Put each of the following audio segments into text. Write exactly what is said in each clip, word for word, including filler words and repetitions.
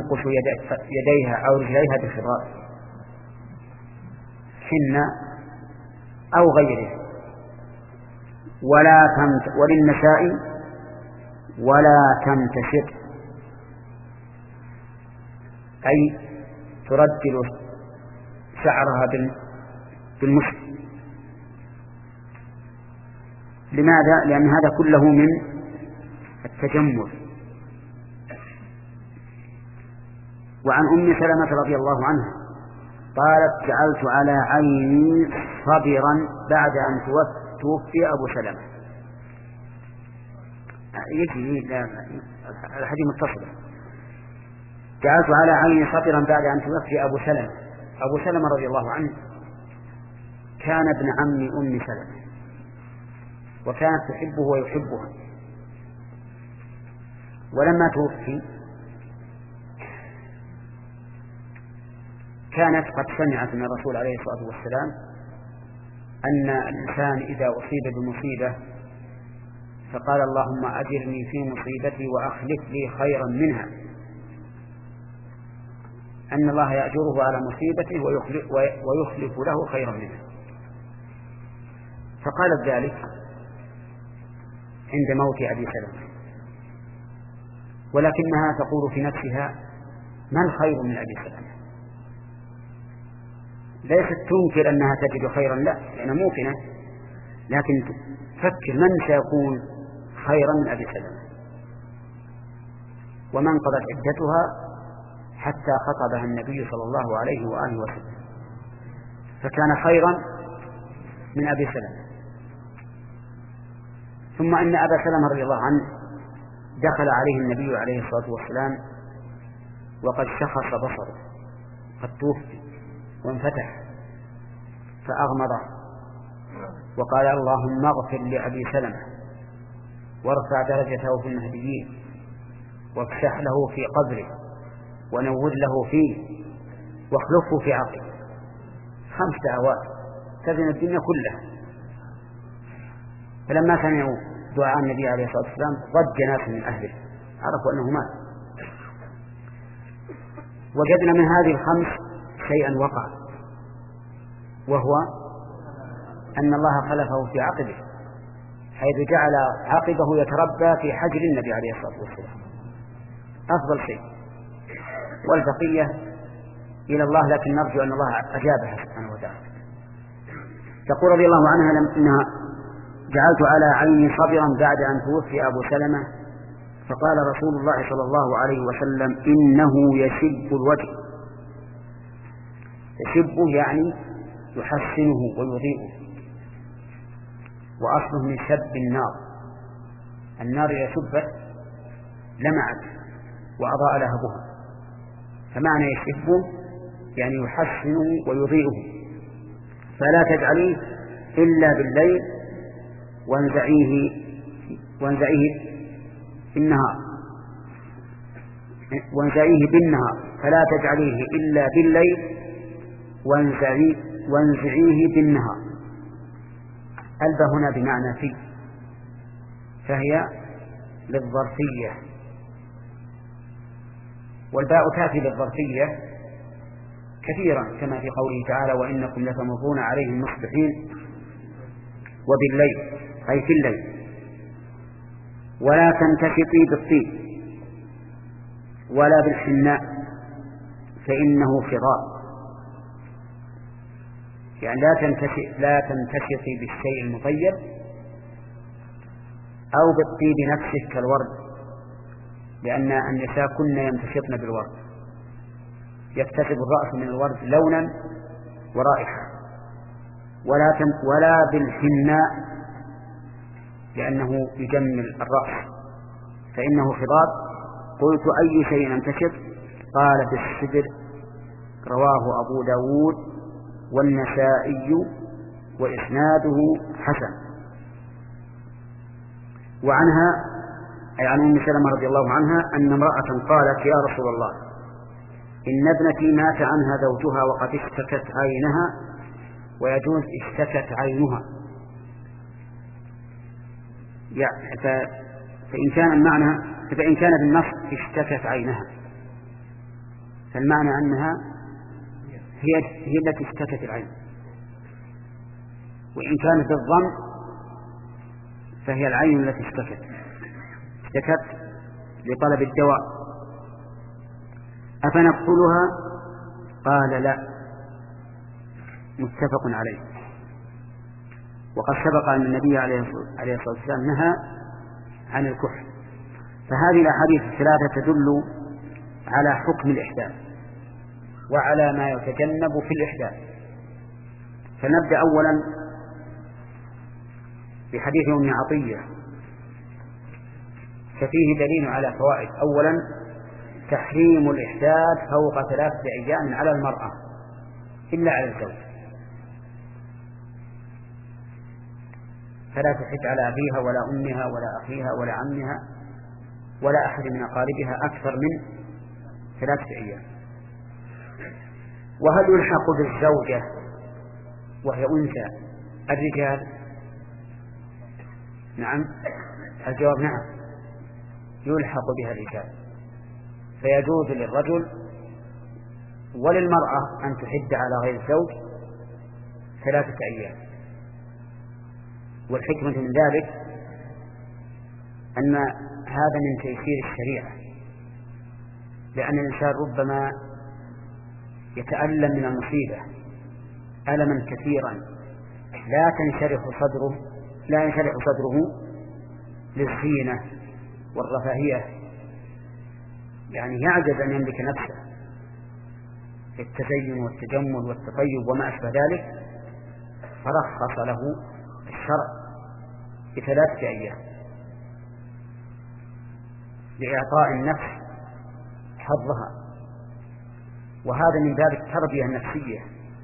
تنقش يديها أو رجليها بالخراط حنة أو غيره. ولا تمت وللنساء ولا تمتشط، أي ترجل شعرها بالمشط. لماذا؟ لأن هذا كله من التجمل. وعن أم سلمة رضي الله عنها قالت جعلت على عيني صبرا بعد أن توفي أبو سلمة. يجي الحديث متصل. جعلت على عيني صبرا بعد أن توفي أبو سلمة. أبو سلمة رضي الله عنه كان ابن عم أم سلمة، وكانت تحبه ويحبها. ولما توفي كانت قد سمعت من الرسول عليه الصلاة والسلام أن الإنسان إذا أصيب بمصيبة فقال اللهم أجرني في مصيبتي وأخلف لي خيرا منها، أن الله يأجره على مصيبته ويخلف, ويخلف له خيرا منها. فقالت ذلك عند موت أبي سلمة، ولكنها تقول في نفسها ما الخير من أبي سلمة؟ ليست تنكر أنها تجد خيرا، لا، لأنها موقنة، لكن تفكر من سيكون خيرا من أبي سلمة. ومن قضت عدتها حتى خطبها النبي صلى الله عليه وآله وسلم، فكان خيرا من أبي سلمة. ثم أن أبا سلمة رضي الله عنه دخل عليه النبي عليه الصلاة والسلام وقد شخص بصره، قد توفي وانفتح، فأغمضه وقال اللهم اغفر لأبي سلمة وارفع درجته في المهديين وافسح له في قبره ونور له فيه واخلفه في عقله. خمس دعوات تزن الدنيا كلها. فلما سمعوا دعاء النبي عليه الصلاة والسلام ضج ناس من أهله، عرفوا أنه مات. وجدنا من هذه الخمس شيئا وقع، وهو أن الله خلفه في عقبه، حيث جعل عقبه يتربى في حجر النبي عليه الصلاة والسلام، أفضل شيء. والبقية إلى الله، لكن نرجو أن الله أجابها سبحانه وتعالى. تقول رضي الله عنها إنها جعلت على عيني صبرا بعد أن توفي أبو سلمة، فقال رسول الله صلى الله عليه وسلم إنه يشب الوجه. يشبه يعني يحسنه ويضيئه، وأصله من شب النار. النار إذا شبت لمعت وأضاء لهبها، فمعنى يشبه يعني يحسنه ويضيئه. فلا تجعليه إلا بالليل وانزعيه وانزعيه بالنهار وانزعيه بالنهار فلا تجعليه إلا بالليل وانزعيه وانزعيه بالنهار. ألب هنا بمعنى في، فهي للظرفية، والباء تأتي للظرفية كثيرا كما في قوله تعالى وإنكم لتمرون عليهم مصبحين وبالليل، أي في الليل. ولا تنتشطي بالطيب ولا بالحناء فإنه فضاء، يعني لا تنتشط لا تنتشطي بالشيء المطيب أو بالطيب نفسه كالورد، لأن النساء كن ينتشطن بالورد، يكتسب الرأس من الورد لونا ورائحة. ولا ولا بالحناء لأنه يجمل الرأس فإنه خضاب. قلت أي شيء ينتشط؟ قال بالسدر. رواه أبو داود والنسائي وإسناده حسن. وعنها أي عن أم سلمة رضي الله عنها أن امرأة قالت يا رسول الله إن ابنتي مات عنها زوجها وقد اشتكت عينها، ويجوز اشتكت عينها، يعني فإن كان المعنى فإن كان بالنص اشتكت عينها، فالمعنى أنها هي, هي التي اشتكت العين، وإن كانت الضم فهي العين التي اشتكت اشتكت لطلب الدواء. أفنقتلها؟ قال لا، متفق عليه. وقد سبق أن النبي عليه الصلاة والسلام نهى عن الكحل. فهذه الأحاديث الثلاثة تدل على حكم الإحداث وعلى ما يتجنب في الإحداث. فنبدأ أولا بحديث أم عطية، ففيه دليل على فوائد. أولا تحريم الإحداث فوق ثلاثة أيام على المرأة إلا على الزوج، فلا تحد على أبيها ولا أمها ولا أخيها ولا عمها ولا أحد من أقاربها أكثر من ثلاثة أيام. وهل يلحق بالزوجة وهي أنثى الرجال؟ نعم، الجواب نعم، يلحق بها الرجال، فيجوز للرجل وللمرأة أن تحد على غير الزوج ثلاثة أيام. والحكمة من ذلك أن هذا من تيسير الشريعة، لأن الإنسان ربما يتألم من المصيبة ألما كثيرا لا تنشرح صدره لا ينشرح صدره للزينة والرفاهية، يعني يعجز أن يملك نفسه في التزين والتجمل والتطيب وما أشبه ذلك، فرخص له الشرع بثلاثة أيام لإعطاء النفس حظها. وهذا من باب التربية النفسية،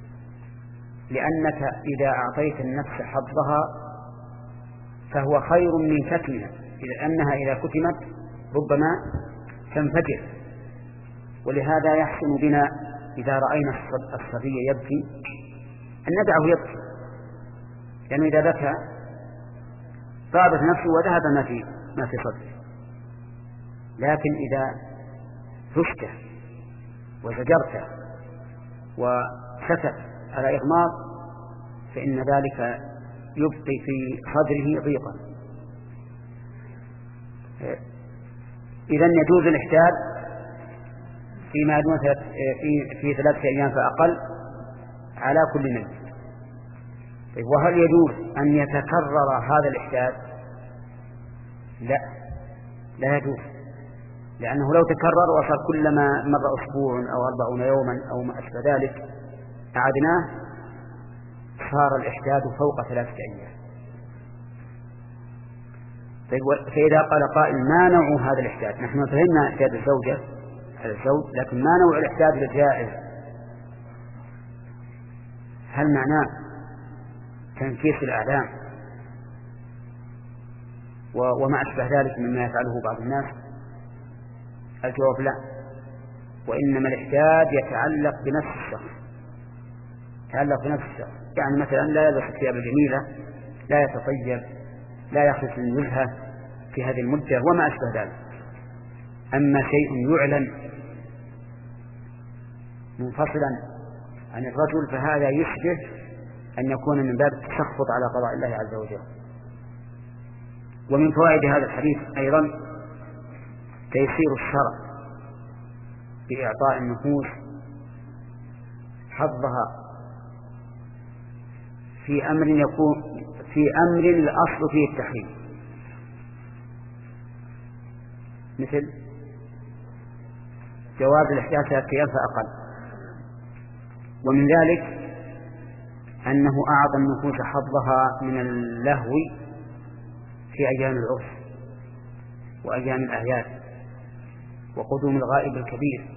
لأنك إذا أعطيت النفس حظها فهو خير من كتمها، لأنها إذا كتمت ربما تنفجر. ولهذا يحسن بنا إذا رأينا الصبي يبكي أن ندعه يبكي، لأنه إذا بكى طابت نفسه وذهب ما في ما في صدره. لكن إذا رشته وزجرته وسكت على إغماض فإن ذلك يبقي في صدره ضيقا. إذن يجوز الإحداث فيما دون في في ثلاثة أيام فأقل على كل من. وهل يجوز أن يتكرر هذا الإحداث؟ لا، لا يجوز، لأنه لو تكرر وصار كلما مر أسبوع أو أربعون يوما أو ما أشبه ذلك أعدناه صار الإحداث فوق ثلاثة أيام. فإذا قال قائل ما نوع هذا الإحداث؟ نحن فهمنا إحداث الزوجة على الزوج، لكن ما نوع الإحداث الجائز؟ هل معناه تنكيس الأعلام وما أشبه ذلك مما يفعله بعض الناس؟ الجواب لا، وإنما الإحداث يتعلق بنفس الشخص، يتعلق بنفس الشخص. يعني مثلا لا يلبس الثياب الجميلة، لا يتطيب، لا يخلص من وجهه في هذه المدة وما أشبه ذلك. أما شيء يعلن منفصلا عن الرجل فهذا يشبه أن يكون من باب التسخط على قضاء الله عز وجل. ومن فوائد هذا الحديث أيضا تيسير الشرع بإعطاء النفوس حظها في أمر يكون في أمر الأصل فيه التحريم، مثل جواز الإحداث ثلاثة أيام فأقل. ومن ذلك أنه أعطى النفوس حظها من اللهو في أيام العرس وأيام الأعياد وقدوم الغائب الكبير،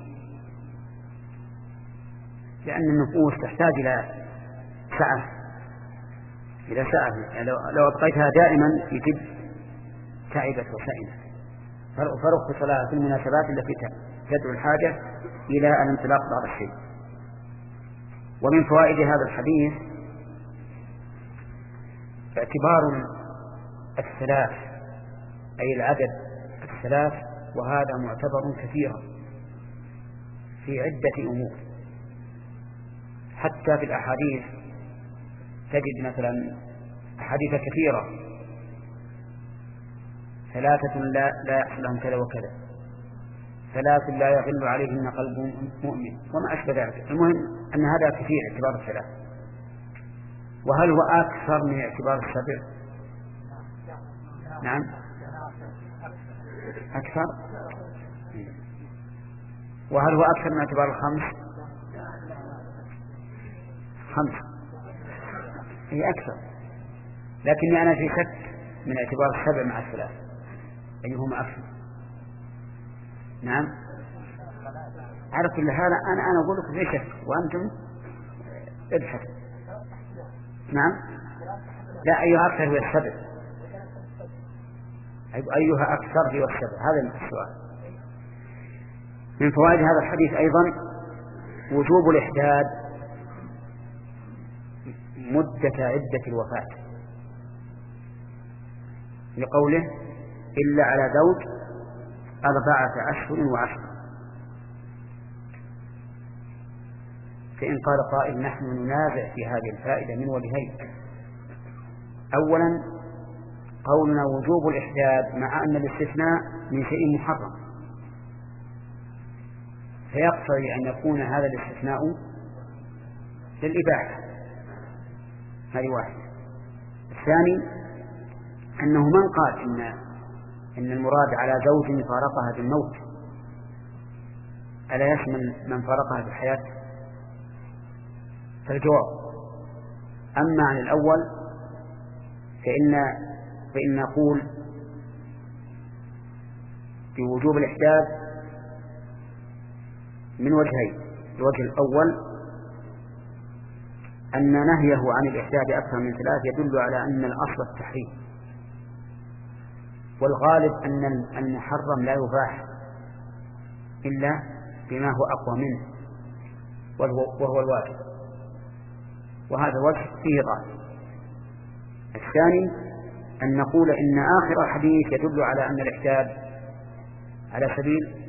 لأن النفوس تحتاج إلى سعة إلى سعة يعني لو أبقيتها دائما يجب تعبت وسئمت. فرخص لها في المناسبات التي تدعو الحاجة إلى الانطلاق بعض الشيء. ومن فوائد هذا الحديث اعتبار الثلاث أي العدد الثلاث، وهذا معتبر كثيرا في عدة أمور. حتى في الأحاديث تجد مثلا أحاديث كثيرة: ثلاثة لا, لا يحصل لهم كذا وكذا، ثلاث لا يغل عليهن قلب مؤمن، وما أشبه ذلك. المهم أن هذا كثير اعتبار الثلاث. وهل هو أكثر من اعتبار السبع؟ نعم أكثر. وهل هو أكثر من اعتبار الخمس؟ خمس هي أكثر، لكني أنا في شك من اعتبار السبع مع الثلاث أيهما أكثر. نعم على كل هذا أنا أنا أقول لكم في شك وأنتم ابحثوا. نعم لا أيها أكثر هو السبع، أيها أكثر هو السبع، هذا السؤال. من فوائد هذا الحديث أيضا وجوب الإحداد مدة عدة الوفاة، لقوله إلا على زوج أربعة أشهر وعشر. فإن قال قائل نحن ننازع في هذه الفائدة من وجهين: أولا قولنا وجوب الإحداد مع أن الاستثناء من شيء محرم، فيقتضي أن يكون هذا الاستثناء للإباحة، هذه واحدة. الثاني أنه من قال إن, إن المراد على زوج فارقها بالموت ألا يشمل من فارقها بالحياة؟ فالجواب: أما عن الأول فإن, فإن نقول بوجوب الإحداد من وجهين. الوجه الأول أن نهيه عن الإحداد أكثر من ثلاث يدل على أن الأصل التحريم، والغالب أن المحرم لا يباح إلا بما هو أقوى منه وهو الواجب، وهذا وجه فيه ضعف. الثاني أن نقول إن آخر الحديث يدل على أن الإحداد على سبيل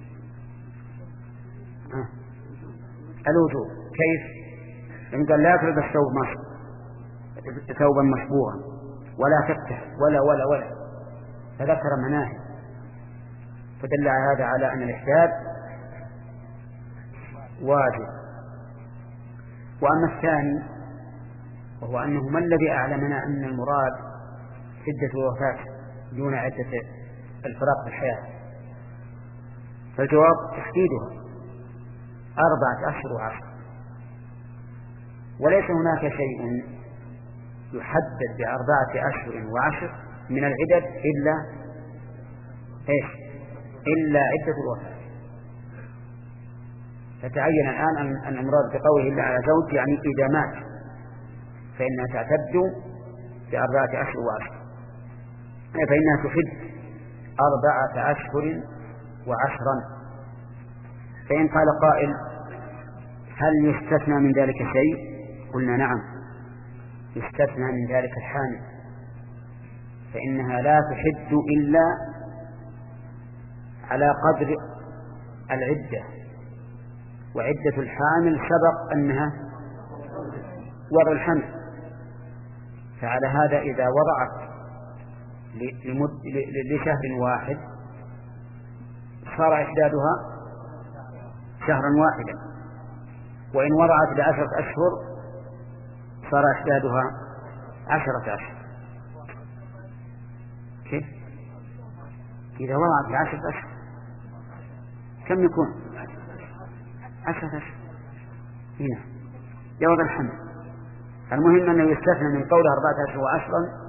آه. الوجوب. كيف؟ إن قال لا تلبس ثوب ثوبا مشبوها ولا تفتح ولا ولا ولا فذكر مناهي، فدل على هذا على أن الإحداد واجب. وأما الثاني وهو أنه ما الذي أعلمنا أن المراد عدة الوفاة دون عدة الفراق بالحياة؟ فالجواب تحديدها أربعة أشهر وعشر، وليس هناك شيء يحدد بأربعة أشهر وعشر من العدد إلا إيش؟ إلا عدة الوفاة. فتعين الآن أن المراد بقوله إلا على زوج يعني إذا مات فإنها تعتد بأربعة أشهر وعشر، فإنها تحد أربعة أشهر وعشرا. فإن قال قائل هل يستثنى من ذلك شيء؟ قلنا نعم يستثنى من ذلك الحامل، فإنها لا تحد إلا على قدر العدة، وعدة الحامل سبق أنها وضع الحمل، فعلى هذا إذا وضعت لشهر واحد صار إحدادها شهرا واحدا، وإن وضعت لعشرة أشهر صار إحدادها عشرة أشهر. كيف؟ إذا وضعت لعشرة أشهر كم يكون؟ عشرة أشهر هنا جواب الحمل. المهم أنه يستثنى من قوله أربعة أشهر وعشرا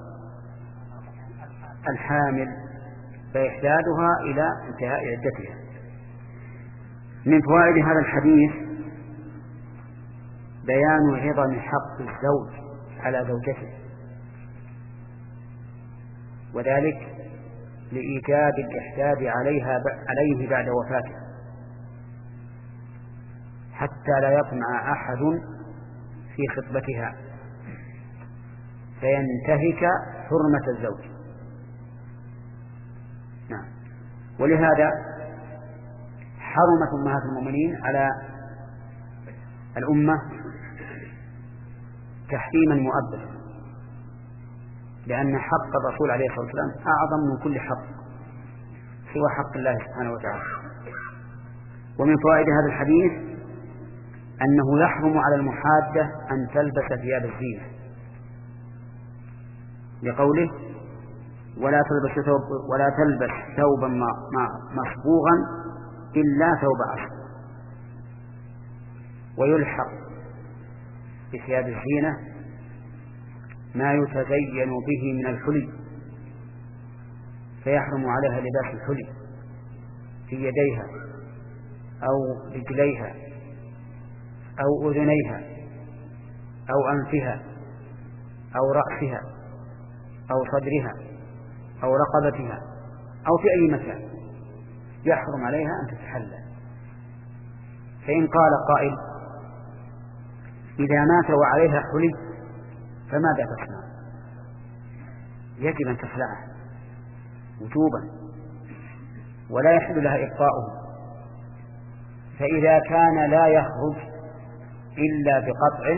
الحامل فإحدادها إلى انتهاء عدتها. من فوائد هذا الحديث بيان عظم حق الزوج على زوجته، وذلك لإيجاب الإحداد عليها عليه بعد وفاته، حتى لا يطمع أحد في خطبتها فينتهك حرمة الزوج. نعم. ولهذا حرمت أمهات المؤمنين على الأمة تحريما مؤبدا، لأن حق الرسول عليه الصلاة والسلام أعظم من كل حق سوى حق الله سبحانه وتعالى. ومن فوائد هذا الحديث أنه يحرم على المحادة أن تلبس ثياب الزينة، لقوله ولا تلبس ثوب ولا تلبس ثوبا مصبوغا إلا ثوب عسل. ويلحق بثياب الزينة ما يتزين به من الحلي، فيحرم عليها لباس الحلي في يديها أو رجليها أو أذنيها أو أنفها أو رأسها أو صدرها أو رقبتها أو في أي مكان يحرم عليها أن تتحلى. فإن قال قائل إذا مات وعليها حلي فماذا تصنع؟ يجب أن تخلعه وجوبا ولا يحل لها إبقاؤه. فإذا كان لا يخرج إلا بقطعه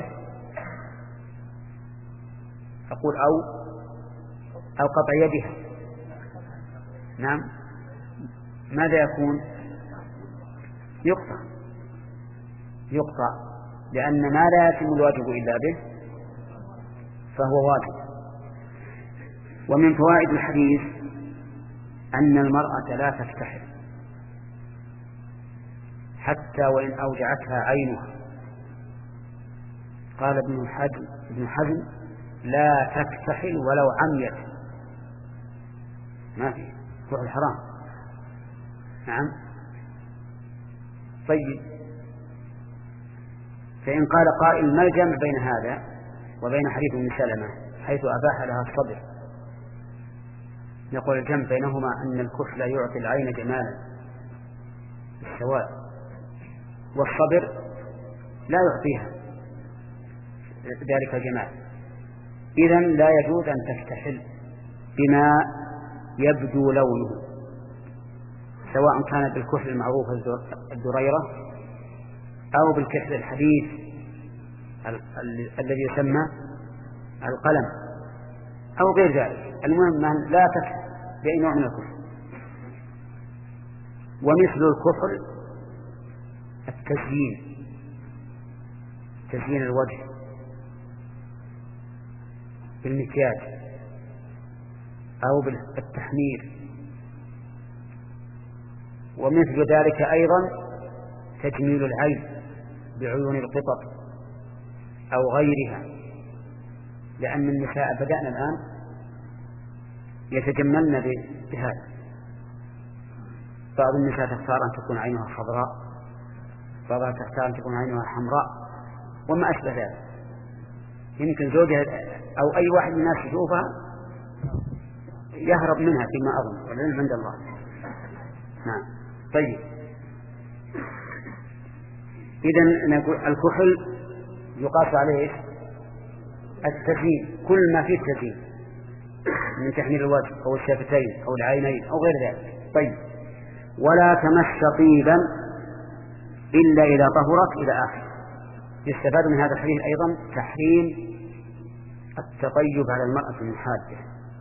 أقول أو أو قطع يدها، نعم، ماذا يكون؟ يقطع يقطع لأن ما لا يتم الواجب إلا به فهو واجب. ومن فوائد الحديث أن المرأة لا تفتحل حتى وإن أوجعتها عينها. قال ابن حزم ابن حزم لا تفتحل ولو عميت، ما في كحل حرام. نعم. طيب، فإن قال قائل ما الجمع بين هذا وبين حديث ابن سلمة حيث أباح لها الصبر؟ نقول الجمع بينهما أن الكحل يعطي العين جمالا السواد، والصبر لا يعطيها ذلك الجمال. إذن لا يجوز أن تفتحل بما يبدو لونه، سواء كان بالكحل المعروف الدريرة أو بالكحل الحديث الذي يسمى القلم أو غير ذلك. المهم أن لا تفتح بأي نوع من الكحل. ومثل الكحل التزيين، تزيين الوجه بالمكياج أو بالتحمير. ومثل ذلك أيضا تجميل العين بعيون القطط أو غيرها، لأن النساء بدأنا الآن يتجملن بهذا. بعض النساء تختار أن تكون عينها خضراء، بعضها تختار أن تكون عينها حمراء وما أشبه ذلك. يمكن زوجها أو أي واحد من الناس يشوفها يهرب منها فيما أظن، والعلم عند الله. نعم. طيب، إذن نقول الكحل يقاس عليه التزيين، كل ما فيه التزيين من تحميل الوجه أو الشفتين أو العينين أو غير ذلك. طيب، ولا تمس طيبا إلا إذا طهرت إلى آخر. يستفاد من هذا الحديث أيضا تحريم التطيب على المرأة المحادة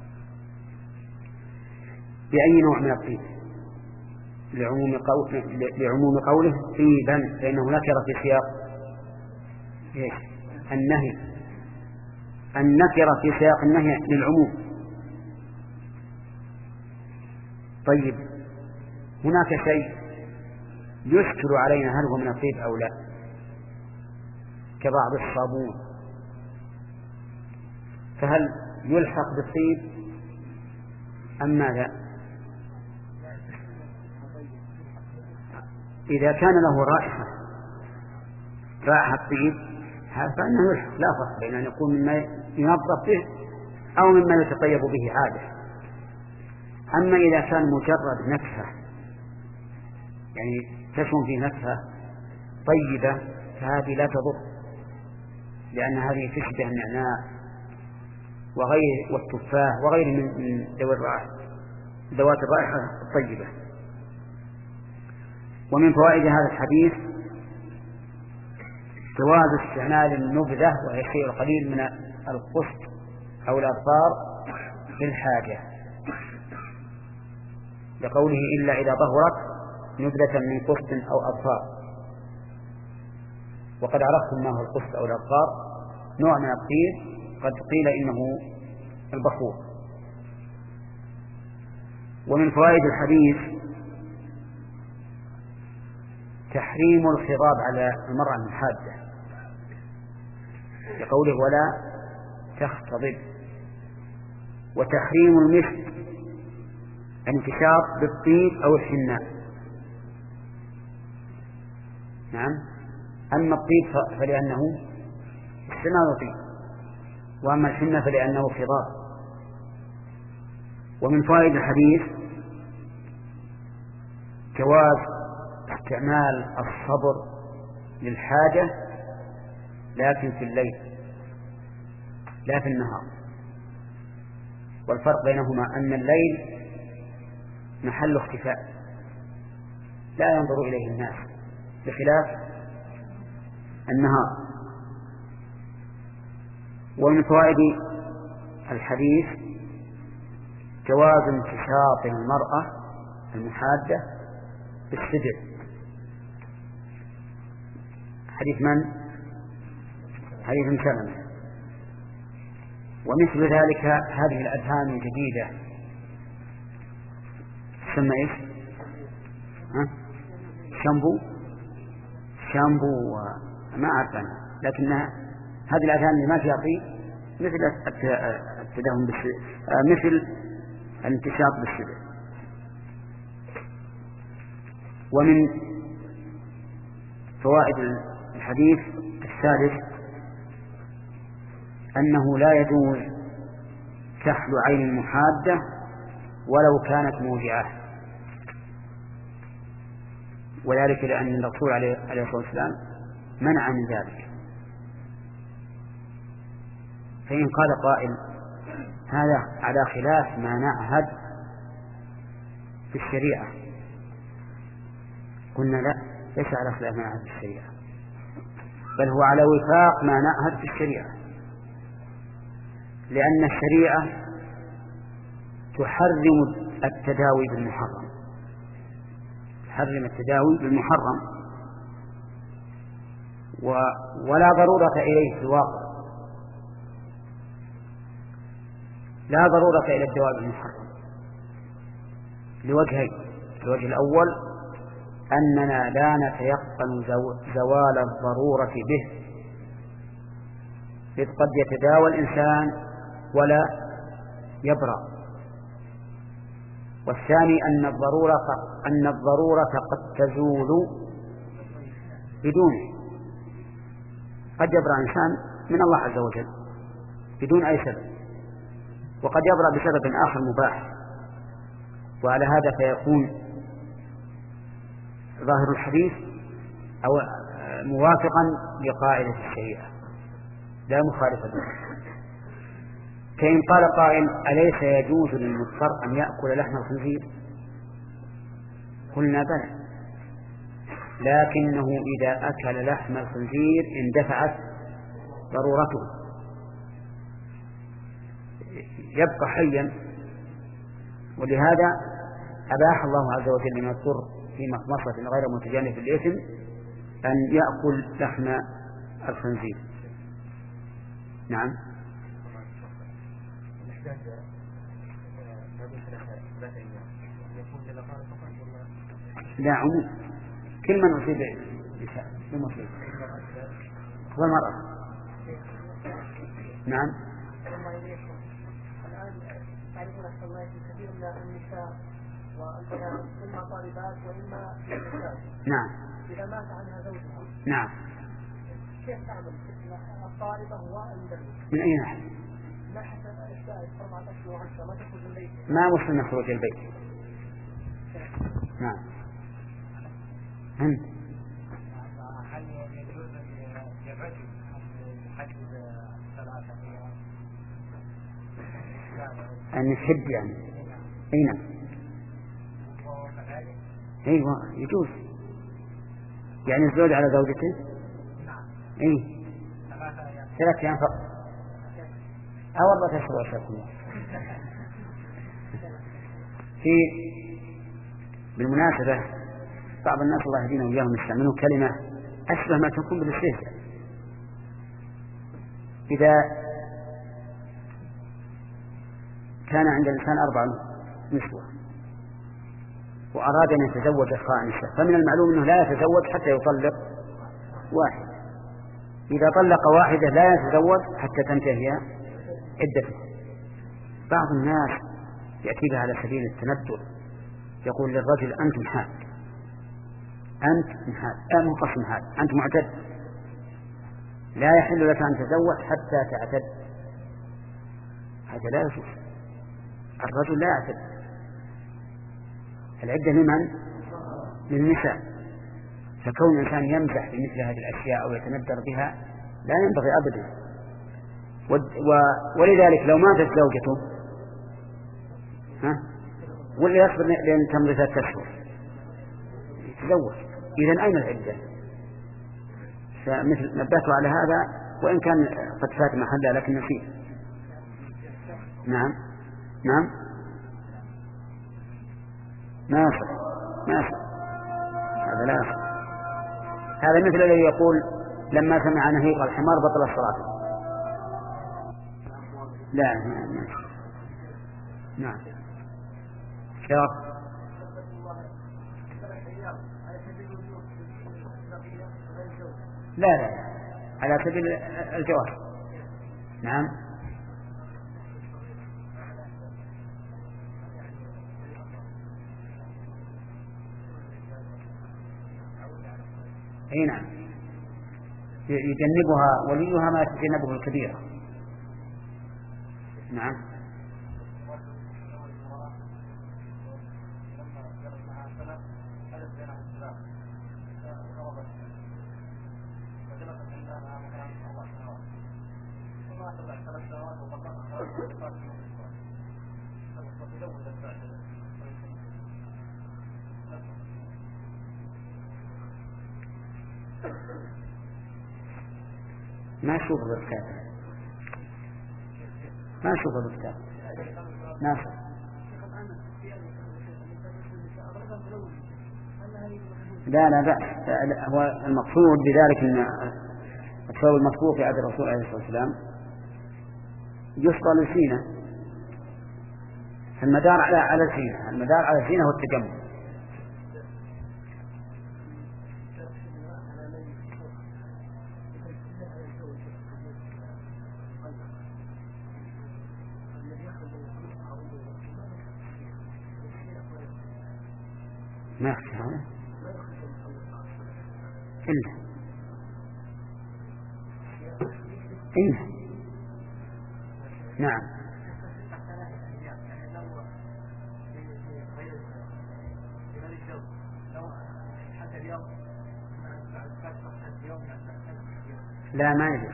بأي نوع من الطيب، لعموم, قول لعموم قوله طيبا، فإنه نكر في سياق النهي، النكر في سياق النهي للعموم. طيب، هناك شيء يشكل علينا هل هو من الطيب أو لا، كبعض الصابون، فهل يلحق بالطيب أم ماذا؟ إذا كان له رائحة رائحة الطيب فإنه يلحق، لا فرق بين أن يكون مما ينظف به أو مما يتطيب به عادة. أما إذا كان مجرد نكهة، يعني تشم في نكهة طيبة، فهذه لا تضر، لأن هذه تشبه النعناع وغير والتفاح وغير من ذوات الرائحة الطيبة. ومن فوائد هذا الحديث جواز استعمال النبذة وهي الشيء القليل من القسط أو الأظفار للحاجة، لقوله إلا إذا ظهرت نبذة من قسط أو أظفار. وقد عرفتم ما هو القسط أو الأظفار، نوع من الطير قد قيل إنه البخور. ومن فوائد الحديث تحريم الخضاب على المرأة المحادة لقوله ولا تختضب، وتحريم المسك الانتشار بالطيب أو الحناء. نعم، أما الطيب فلأنه استعمال طيب، وأما الحناء فلأنه خضاب. ومن فوائد الحديث جواز استعمال الصبر للحاجة لكن في الليل لا في النهار، والفرق بينهما أن الليل محل اختفاء لا ينظر إليه الناس بخلاف النهار. ومن فوائد الحديث جواز انتشاط المرأة المحادة بالسدر. حديث من؟ حديث سلمة. ومثل ذلك هذه الأذهان الجديدة تسمى إيش؟ ها؟ شامبو شامبو ما أعرف أنا، لكنها هذه الأذهان اللي ما فيها طيب مثل التدهن بالسدر، مثل الانتشاط بالسدر. ومن فوائد الحديث الثالث أنه لا يجوز كحل عين المحادة ولو كانت موجعة، وذلك لأن الرسول عليه الصلاة والسلام منع من ذلك. فإن قال قائل هذا على خلاف ما نعهد في الشريعة، قلنا لا، ليس على خلاف ما نعهد في الشريعة، بل هو على وفاق ما نعهد في الشريعة، لأن الشريعة تحرم التداوي بالمحرم، تحرم التداوي بالمحرم و... ولا ضرورة إليه في الواقع، لا ضرورة إلى الدواء بالمحرم لوجهين. الوجه الأول أننا لا نتيقن زوال الضرورة به، إذ قد يتداوى الإنسان ولا يبرأ. والثاني أن الضرورة أن الضرورة قد تزول بدونه، قد يبرأ الإنسان من الله عز وجل بدون أي سبب، وقد يبرأ بسبب آخر مباح. وعلى هذا فيكون ظاهر الحديث أو موافقا لقاعدة الشريعة لا مخالفة له. كإن قال قائل أليس يجوز للمضطر أن يأكل لحم الخنزير؟ قلنا بلى، لكنه إذا أكل لحم الخنزير اندفعت ضرورته، يبقى حيا، ولهذا أباح الله عز وجل لمن اضطر في مخمصة غير متجانف للإثم أن يأكل لحم الخنزير. نعم. لا، عموم كل من أصيب بمصيبة والمرأة. نعم. تعرفون الصلاة كثير من النساء والبنات إما طالبات وإما نساء. نعم. إذا مات عنها زوجها. نعم. كيف تعمل الطالبة والمدرس؟ من أي ناحية؟ ناحية الإشتاء أربعة أشهر وعشرة ما تخرج من البيت. ما مسلم يخرج البيت. نعم. أنت. هل يجوز للرجل يحدد ثلاثة أيام؟ أن يحب يعني. أي نعم. أيوة يجوز. يعني الزوج على زوجته إيه ثلاثة أيام فقط. أو أربعة أشهر وعشرة. في بالمناسبة بعض الناس الله يهدينا وإياهم يستعملون كلمة أشبه ما تكون بالاستهزاء. إذا كان عند الإنسان أربع نسوة وأراد أن يتزوج الخامسة، فمن المعلوم أنه لا يتزوج حتى يطلق واحد. إذا طلق واحدة لا يتزوج حتى تنتهي عدته. بعض الناس يأتي بها على سبيل التندر، يقول للرجل أنت محال، أنت محال، أنت منقسم محال، أنت معتد، لا يحل لك أن تتزوج حتى تعتد. هذا لا يجوز. الرجل لا يعتد. العدة لمن؟ للنساء. فكون الإنسان يمزح بمثل هذه الأشياء أو يتندر بها لا ينبغي أبدا. ولذلك لو ماتت زوجته ها واللي يصبر لأن تمضي ثلاثة أشهر يتزوج. إذن أين العدة؟ فمثل نبهته على هذا وإن كان قد فات محله لكن نسيت. نعم نعم ما يصح ما يصح هذا لا يصح. هذا مثل الذي يقول لما سمع نهيق الحمار بطل الصلاة. لا نعم نعم شرف. لا لا على سبيل الجواز. نعم اي نعم يجنبها وليها ما يتجنبه الكبيرة. نعم ما أشوف الركاب ما أشوف الركاب ناصر. لا لا بأس. هو المقصود بذلك أن الثوب المطبوع في عهد الرسول عليه الصلاة والسلام يسقى للزينة. المدار على على الزينة المدار على الزينة والتجمل. ما يخشى هذا إلا إلا نعم لا ما يجوز.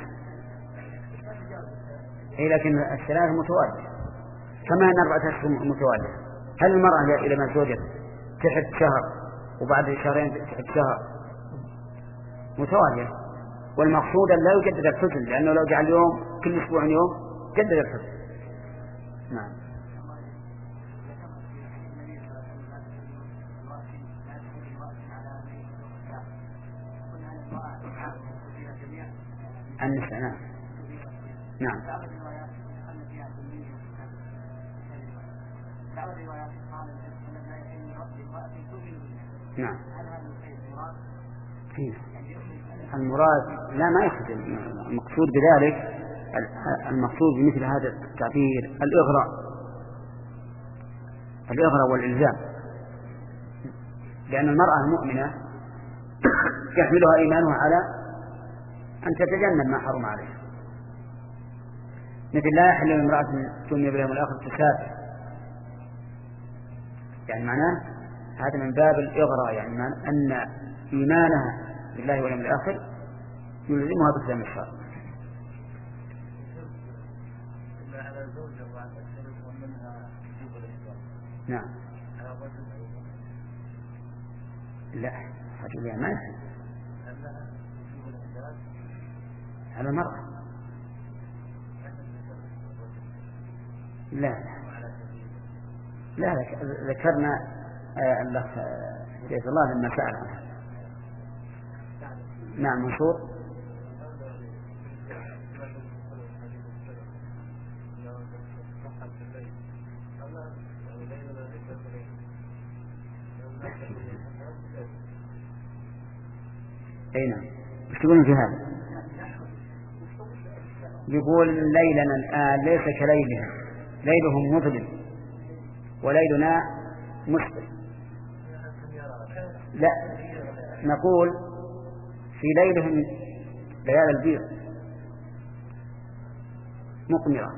إيه لكن الثلاث متوالية كما أن أربعة أشهر متوالية. هل المرأة إلى ما زوجت تحت شهر وبعد شهرين تحت شهر متوالية؟ والمقصود أن لا يجدد الحزن، لأنه لو جعل يوم كل أسبوع يوم جدد الحزن. نعم النساء نعم نعم نعم المراد لا ما يخرج. المقصود بذلك المقصود بمثل هذا التعبير الإغراء الإغراء والإلزام، لأن المرأة المؤمنة يحملها إيمانها على أن تتجنب ما حرم عليها. مثل لا يحل لامرأة تؤمن باليوم الآخر تسافر، يعني معناه هذا من باب الإغراء، يعني معناه أن إيمانها بالله واليوم الآخر يلزمها بكلام الشرع. نعم لا رجل ما يحل على المرأة. لا لا ذكرنا الأخ هداية الله لما سأل عنها. نعم منصور. أي نعم. ايش تقولون في هذا؟ يقول ليلنا الآن ليس كليلهم، ليلهم مظلم وليلنا مشبه. لا نقول في ليلهم ليالي البيض مقمرة.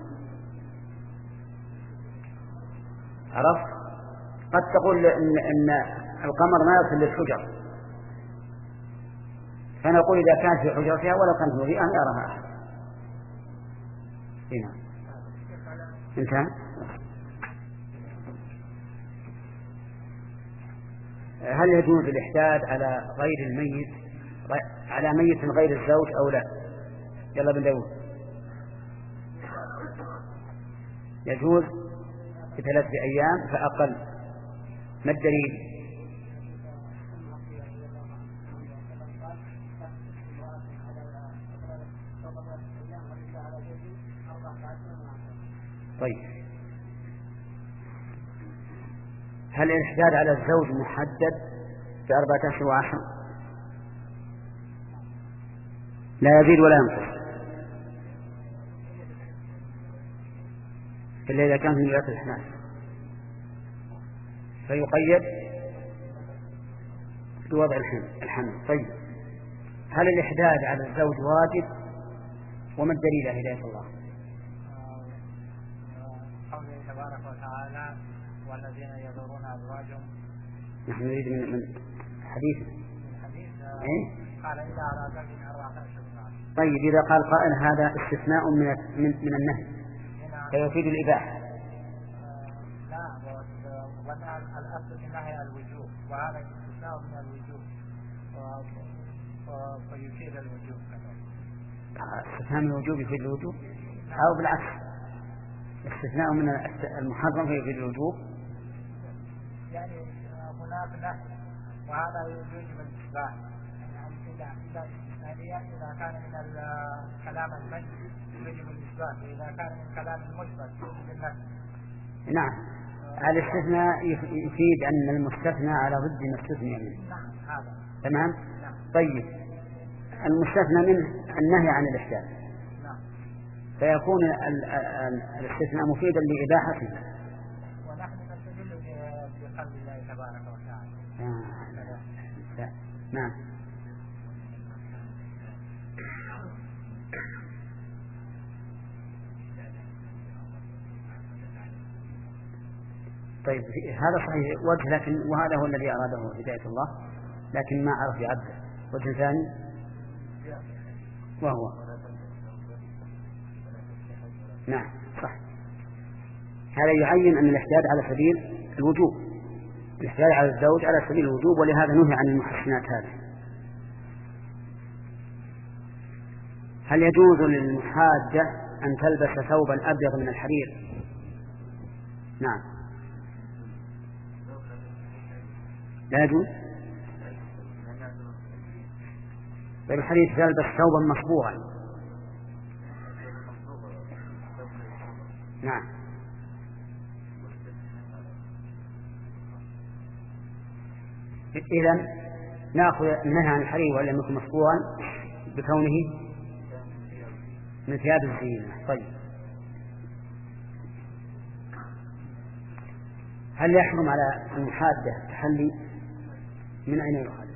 عرفت؟ قد تقول إن, إن القمر ما يصل للحجر، فنقول إذا كانت في حجرتها ولو كانت مضيئة يراها أحد. هنا انتهى. هل يجوز الإحداد على غير الميت، على ميت غير الزوج أو لا؟ يلا بن داود. يجوز بثلاثة أيام فأقل. ما الدليل؟ طيب هل الإحداد على الزوج محدد بأربعة أشهر وعشر؟ لا يزيد ولا ينقص إلا إذا كان في مئات الحمل فيقيد بوضع الحمل. طيب هل الإحداد على الزوج واجب؟ وما الدليل على هداية الله؟ قوله تبارك وتعالى والذين يذرون أزواجهم. نحن نريد من من حديث حديث إيه؟ قال إذا أراد من أربعة أشهر. طيب إذا قال قائل هذا استثناء من من, من النهي فيفيد الإباحة. لا وأن الأصل في النهي الوجوب وهذا استثناء من الوجوب فيفيد الوجوب. استثناء من الوجوب يفيد الوجوب أو بالعكس استثناء من المحرم فيفيد الوجوب. يعني هناك نهي وهذا يوجب الإباحة. يعني إذا كان من الكلام المنفي يوجب الإثبات، وإذا كان من كلام المثبت يوجب النفي. نعم الاستثناء يفيد أن المستثنى على ضد ما استثني منه. نعم هذا تمام. نعم. طيب المستثنى منه النهي عن الإحداث نعم. فيكون الاستثناء مفيدا لإباحته. ونحن نستدل بقول الله تبارك وتعالى. آه. نعم. طيب هذا صحيح وجه، لكن وهذا هو الذي أراده هداية الله، لكن ما عرف يعبر. وجه ثاني وهو نعم صح. هذا يعين أن الاحتياج على سبيل الوجوب، الاحتياج على الزوج على سبيل الوجوب، ولهذا نهي عن المحسنات هذه. هل يجوز للمحادة أن تلبس ثوبا أبيض من الحرير؟ نعم لا يجوز. بالحديث تلبس ثوبا مصبوغا. نعم إذن نأخذ النهي عن الحرير وإن لم يكن مصبوغا بكونه من ثياب الزينة. طيب هل يحرم على المحادة التحلي؟ من أين يؤخذ؟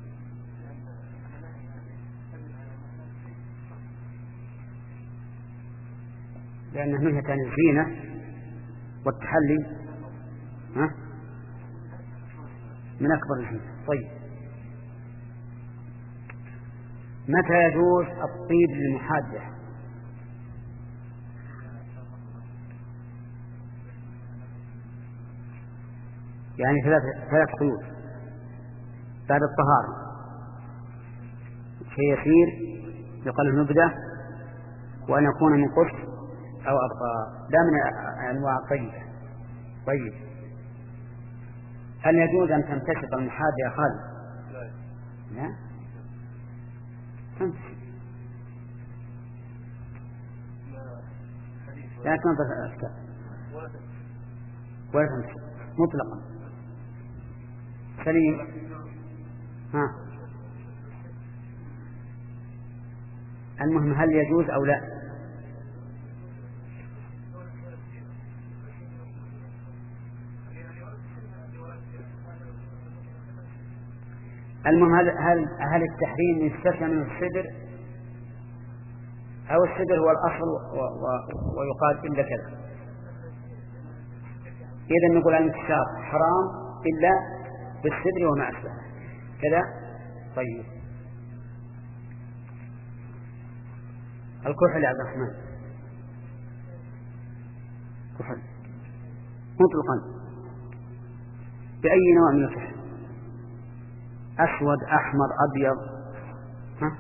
لأنه نهي عن الزينة والتحلي ها؟ من أكبر الزينة. طيب متى يجوز الطيب للمحادة؟ يعني ثلاث ثلاث قيود بعد الطهارة. شيء يسير يقال نبذة، وأن يكون من قشط أو أبقى، لا من أنواع طيبة. طيب هل يجوز أن تمتشط المحاد يا خالد؟ لا تمتشط، لا تنظر الأشكال ولا تمتشط مطلقا. سليم. ها المهم هل يجوز أو لا؟ المهم هل هل هل التحريم يستثنى من الصدر أو الصدر هو الأصل و و ويقال إلا كذا؟ إذا نقول الانتشار حرام إلا بالصدر وما أشبه كذا. طيب الكحل يا عبد الرحمن، كحل مطلقا بأي نوع من الكحل، أسود أحمر أبيض، ها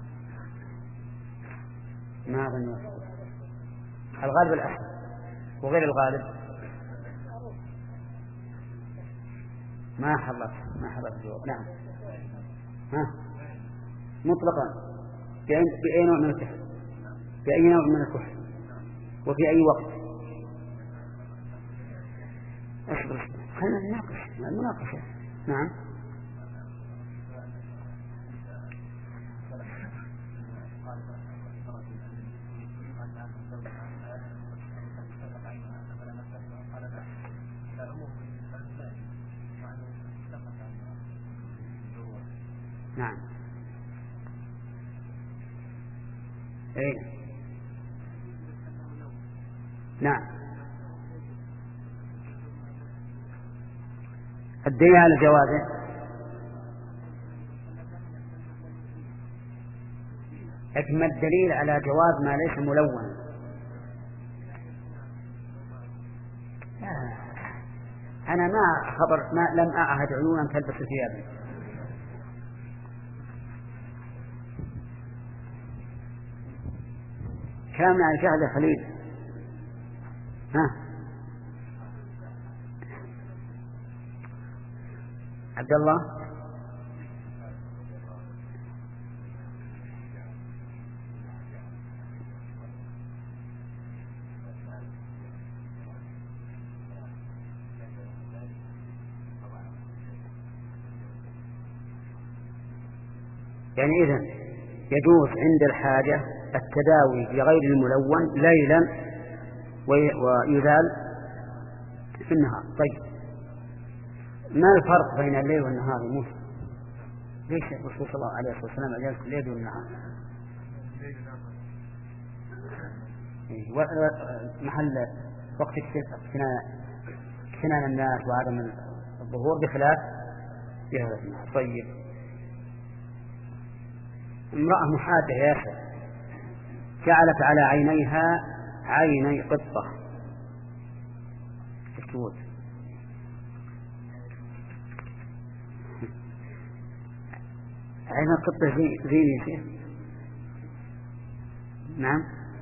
ما أظن الغالب الأسود وغير الغالب ما حضرت ما حضرت الجواب. نعم ها مطلقا بأي نوع من الكحل، بأي نوع من الكحل وفي أي وقت. أصبر خلنا نناقش المناقشة. نعم نعم ايه نعم الدليل على جوازه لكن ما الدليل على جواز ما ليس ملونا؟ أنا ما خبر ما لم أعهد عيونا تلبس ثيابا. كلام عن شهد خليل. ها عبد الله يعني إذن يجوز عند الحاجة التداوي بغير الملون ليلا ويذال في النهار. طيب ما الفرق بين الليل والنهار يا موسى؟ ليش الرسول صلى الله عليه وسلم أجاز الليل والنهار؟ محل وقت اكتنان الناس وعدم الظهور بخلاف في هذا النهار. طيب امرأة محادة ياسر جعلت على عينيها عيني قطة تقول عين القطة زي زي شيء. نعم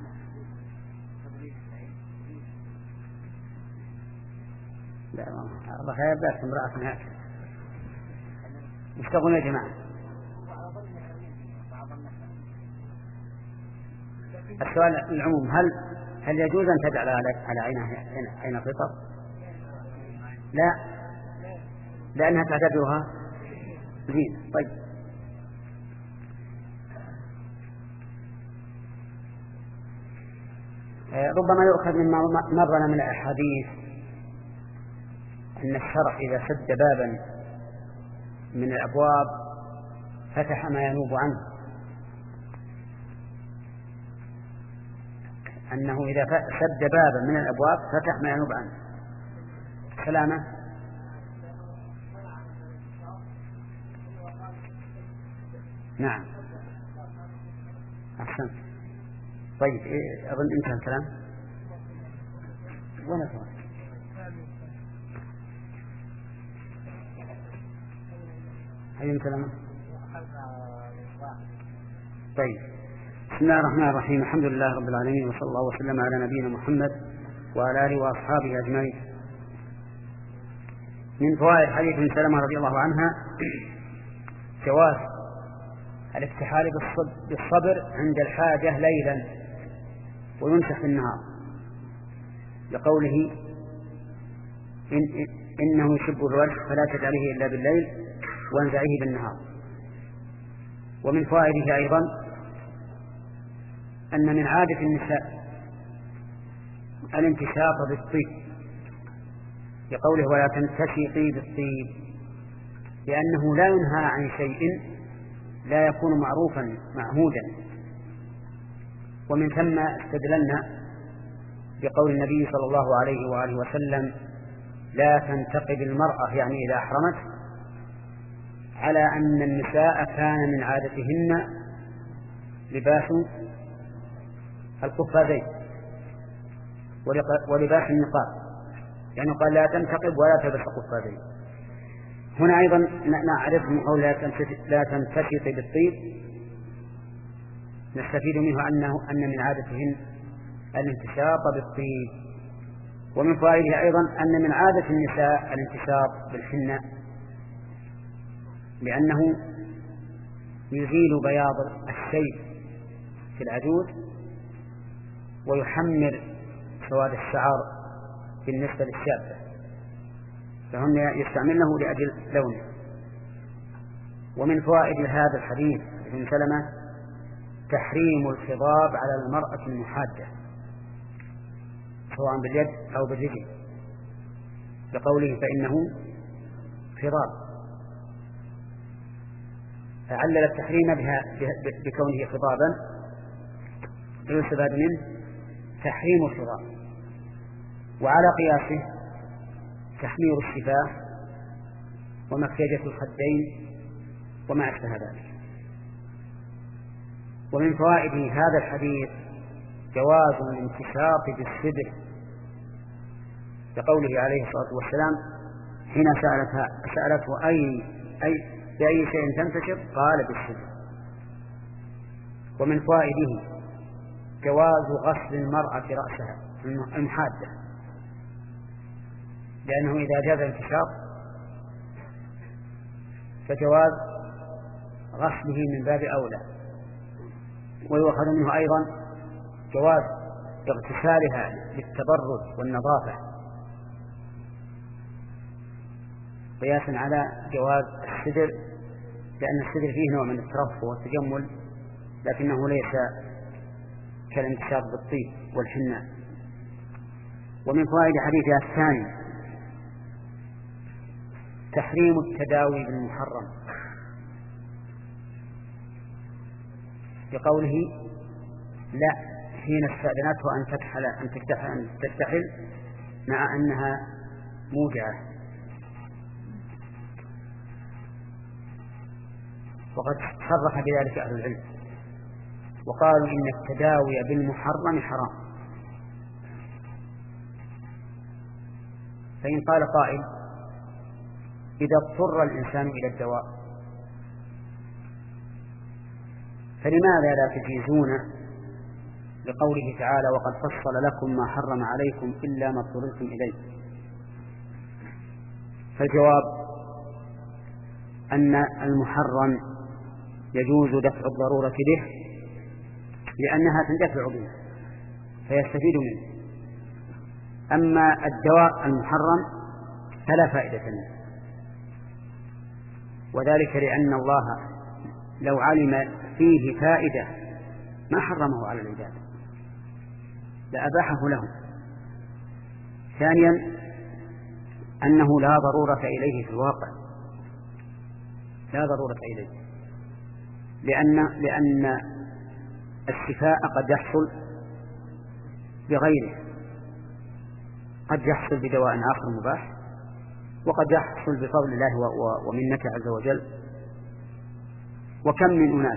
لا الله خير بس امرأة هكذا اشتغلوا يا جماعة. السؤال العموم هل هل يجوز أن تجعل على عينها عين قطة؟ لا لأنها تعتبرها زين. طيب ربما يؤخذ مما مرنا من الأحاديث أن الشرع إذا سد بابا من الأبواب فتح ما ينوب عنه، أنه إذا سد بابا من الأبواب فتح ما ينوب عنه. سلامة نعم أحسنت. طيب إيه أظن انتهى الكلام وين أظن أي كلام طيب، بسم الله الرحمن الرحيم. الحمد لله رب العالمين، وصلى الله وسلم على نبينا محمد وعلى آله وأصحابه أجمعين. من فوائد حديث ابن سلمة رضي الله عنها جواز الاكتحال بالصبر عند الحاجة ليلا ويمسح في النهار، لقوله إن إنه يشب الوجه فلا تجعله إلا بالليل وانزعيه بالنهار. ومن فوائده أيضا أن من عادة النساء الانتشاط بالطيب، لقوله ولا تنتشطي بالطيب، لأنه لا ينهى عن شيء لا يكون معروفا معهودا. ومن ثم استدللنا بقول النبي صلى الله عليه وآله وسلم لا تنتقب المرأة، يعني إذا أحرمت، على أن النساء كان من عادتهن لباس القفازين ولباس النقاب، يعني قال لا تنتقب ولا تلبس قفازين. هنا أيضا نعرف من قول لا تنتشط بالطيب نستفيد منه أنه أن من عادتهن الانتشاط بالطيب. ومن فوائده أيضا أن من عادة النساء الانتشاط بالحنة، لأنه يزيل بياض الشيب في العجوز ويحمر سواد الشعر بالنسبة للشابة، فهم يستعملونه لأجل لونه. ومن فوائد هذا الحديث ابن سلمة تحريم الخضاب على المرأة المحاجة سواء باليد أو بالرجل، بقوله فإنه خضاب، فعلل التحريم بها بكونه خضابا فيستفاد منه تحريم الخضاب، وعلى قياسه تحمير الشفاه ومكياجة الخدين وما أشبه ذلك. ومن فوائد هذا الحديث جواز الانتشاط بالصدر، لقوله عليه الصلاة والسلام حين سألتها سألته أي أي بأي شيء تنتشر قال بالصدر. ومن فوائده جواز غسل المرأة رأسها المحادة، لأنه إذا جاز الانتشاط فجواز غسله من باب أولى. ويؤخذ منه أيضا جواز اغتسالها للتبرد والنظافة قياسا على جواز السدر، لأن السدر فيه نوع من الترفه والتجمل لكنه ليس كالانتشاط بالطيب والحناء. ومن فوائد حديثها الثاني تحريم التداوي بالمحرم، بقوله لا حين استأذنته أن تكحل أن تكتحل أن تكتحل مع أنها موجعة. وقد صرح بذلك أهل العلم وقالوا إن التداوي بالمحرم حرام. فإن قال قائل إذا اضطر الإنسان إلى الدواء فلماذا لا تجيزون لقوله تعالى وقد فصل لكم ما حرم عليكم إلا ما اضطررتم إليه؟ فالجواب أن المحرم يجوز دفع الضرورة به لأنها تندفع به فيستفيد منه، أما الدواء المحرم فلا فائدة منه، وذلك لأن الله لو علم فيه فائدة ما حرمه على العباد لأباحه لهم. ثانيا أنه لا ضرورة إليه في الواقع، لا ضرورة إليه، لأن لأن الشفاء قد يحصل بغيره، قد يحصل بدواء آخر مباح، وقد يحصل بفضل الله ومنته عز وجل. وكم من أناس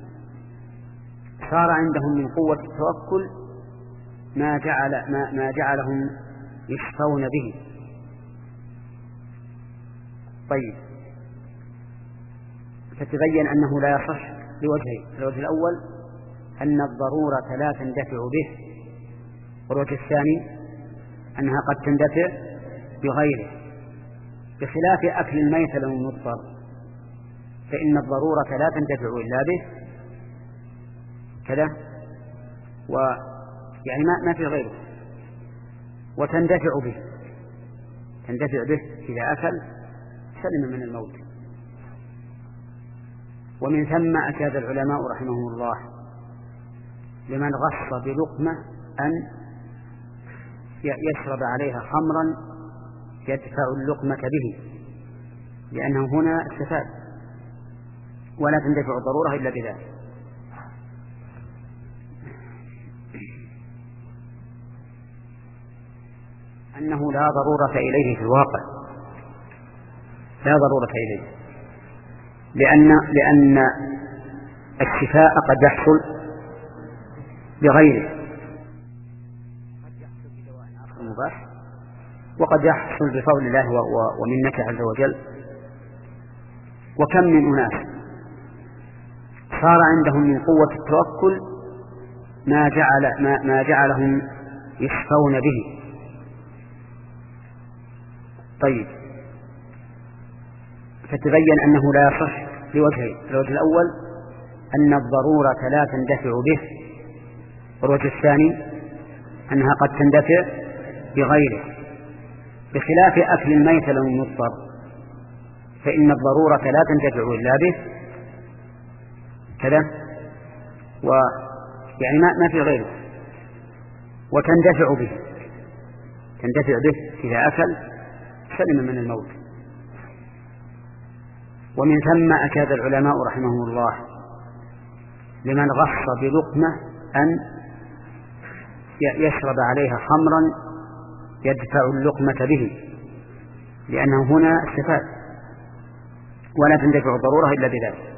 صار عندهم من قوة التوكل ما جعل ما, ما جعلهم يشفون به. طيب، فتبين أنه لا يصح لوجهين: الوجه الأول أن الضرورة لا تندفع به، والوجه الثاني أنها قد تندفع بغيره، بخلاف أكل الميت لو مضطر، فإن الضرورة لا تندفع إلا به كذا، ويعني ما ما في غيره، وتندفع به تندفع به إذا أكل سلم من الموت. ومن ثم أكاد العلماء رحمهم الله لمن غص بلقمة أن يشرب عليها خمرا يدفع اللقمة به، لأنه هنا استفاد، ولا تندفع الضرورة إلا بذلك. أنه لا ضرورة إليه في الواقع، لا ضرورة إليه، لأن لأن الشفاء قد يحصل بغيره، قد يحصل بدواء آخر مباح، وقد يحصل بفضل الله ومنته عز وجل. وكم من أناس صار عندهم من قوة التوكل ما جعل ما, ما جعلهم يشفون به. طيب، فتبين أنه لا يصح لوجهين: الوجه الأول أن الضرورة لا تندفع به، والوجه الثاني أنها قد تندفع بغيره، بخلاف أكل الميت لو مضطر، فإن الضرورة لا تندفع إلا به كذا، ويعني ما ما في غيره، وتندفع به تندفع به إذا أكل سلم من الموت. ومن ثم أكاد العلماء رحمهم الله لمن غص بلقمة أن يشرب عليها خمرا يدفع اللقمة به، لأنه هنا استفاد، ولا تندفع الضرورة إلا بذلك.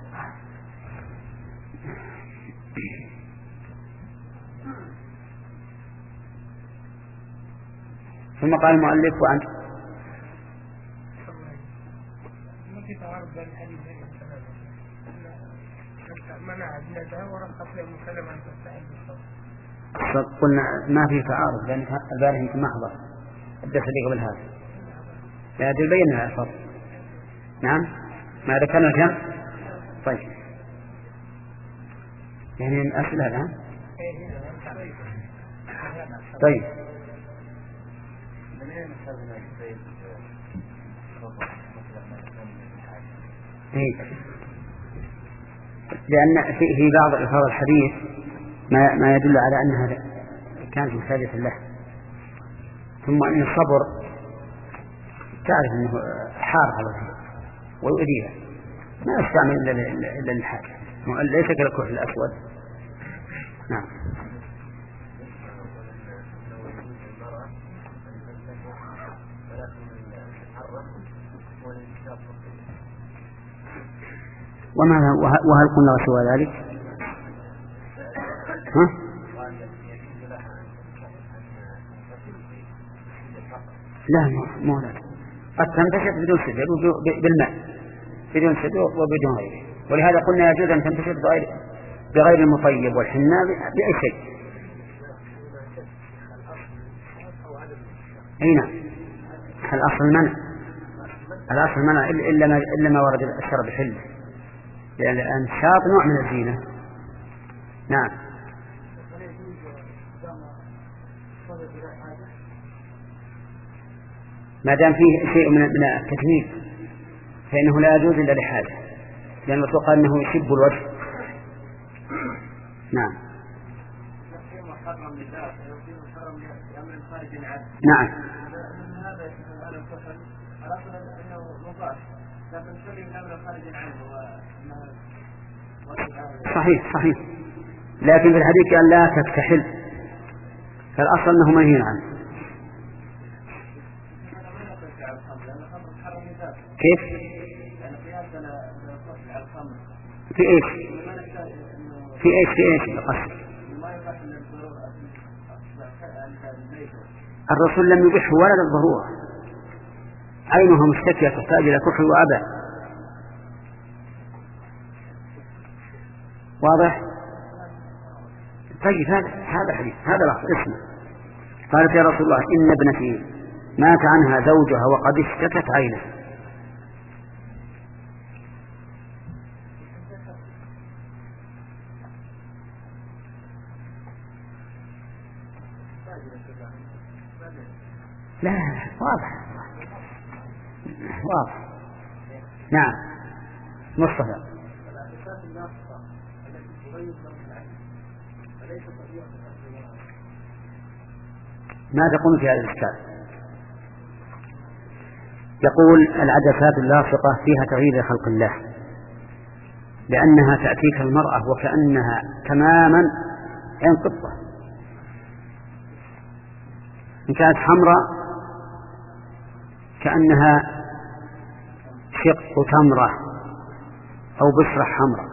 ثم قال المؤلف: وأنت في تعارض بين الحديثين منع ابنتها ورخص له مسلم أن تستعين بالصوت. قلنا ما في تعارض، لأن البارح يمكن ما حضر الدرس اللي قبل هذا، لا تبين الفرق. نعم، ما ذكرنا كم؟ طيب، يعني الأسئلة الآن. طيب، إيه؟ لأن في بعض ألفاظ الحديث ما ما يدل على أنها كانت محتاجة له، ثم أن الصبر تعرف أنه حار على ويؤذيها، ما يستعمل إلا للحاجة، ليس كالكحل الأسود. نعم. وما وهل قلنا سوى ذلك؟ ها؟ لا مو لا، قد تنتشر بدون سدر بالماء، بدون سدر وبدون غيره، ولهذا قلنا يجوز أن تنتشر بغير بغير المطيب والحناء بأي شيء. أي نعم، الأصل المنع، الأصل المنع إلا ما إلا ما ورد الشرع بحله، لأن الأنشاط نوع من الزينة. نعم. ما دام فيه شيء من من التكليف فإنه لا يجوز إلا لحاجة، لأن الرسول أنه يشب الوجه. نعم. نعم. صحيح صحيح، لكن في الحديث قال لا تكتحل، فالأصل أنه منهي عنه. كيف؟ في ايش؟ في ايش في ايش القصد؟ الرسول لم يبيحه ولا للضرورة، عينها مشتكية تحتاج إلى كحل وأبى. واضح؟ طيب هذا هذا حديث، هذا لفظ اسمه. قالت يا رسول الله إن ابنتي مات عنها زوجها وقد اشتكت عينه. لا واضح واضح. نعم مصطفى. ما تقول في هذا الإشكال؟ يقول العدسات اللاصقة فيها تغيير خلق الله، لأنها تأتيك المرأة وكأنها تماما عين قطة، إن كانت حمراء كأنها شق تمرة أو بصرة حمراء،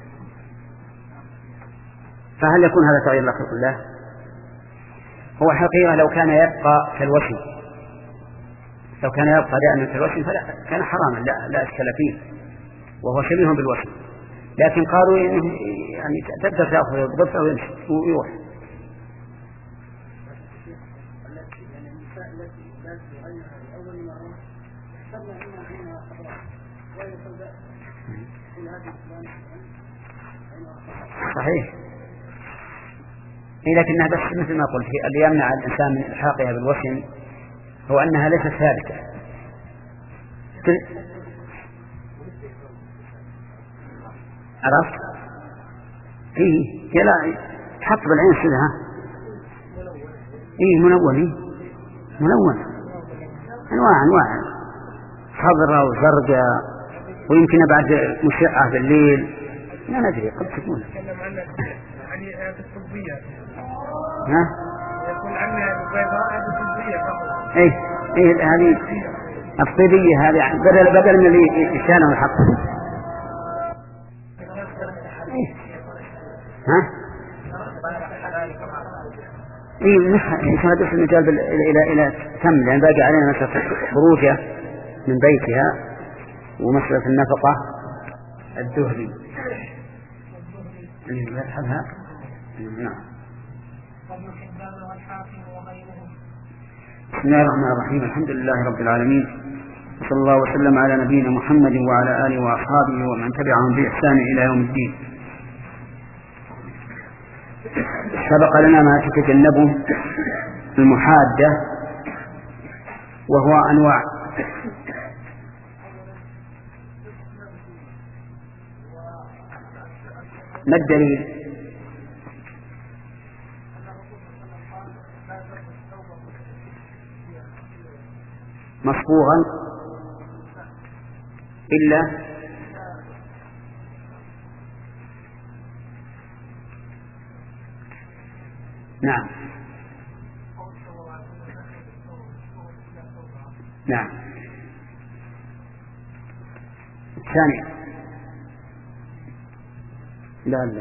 فهل يكون هذا تغيير لخلق الله؟ هو حقيقة لو كان يبقى كالوشم، لو كان يبقى دائما كالوشم فلا كان حراما، لا, لا أشكال فيه وهو شبيه بالوشم، لكن قالوا إنه يعني تبدأ تأخذ الضفة ويمشي ويروح. صحيح. إيه لكنها بس مثل ما قلت اللي يمنع الإنسان من إلحاقها بالوشم هو أنها ليست ثابتة. عرفت؟ إيه كلا تحط بالعين سلها. إيه منونة منونة أنواع أنواع خضراء وزرقاء ويمكن بعد مشعة بالليل لا ندري قد تكون. يعني الطبية. ها؟ يقول عنها البيضاء الطبية فقط. إيه إيه هذه الطبية هذه بدل بدل من اللي يشانه الحق. إيه. ها؟ إيه مش هذا المجال إلى إلى تم لأن باقي علينا مسألة خروجه من بيتها ومسألة النفقة الذهبي اللي يذهبها. نعم. بسم الله الرحمن الرحيم. الحمد لله رب العالمين، صلى الله وسلم على نبينا محمد وعلى آله وأصحابه ومن تبعهم بإحسان إلى يوم الدين. سبق لنا ما تتجنبه المحادة وهو أنواع. ما الدليل؟ مصبوغا إلا نعم نعم. الثاني لا لا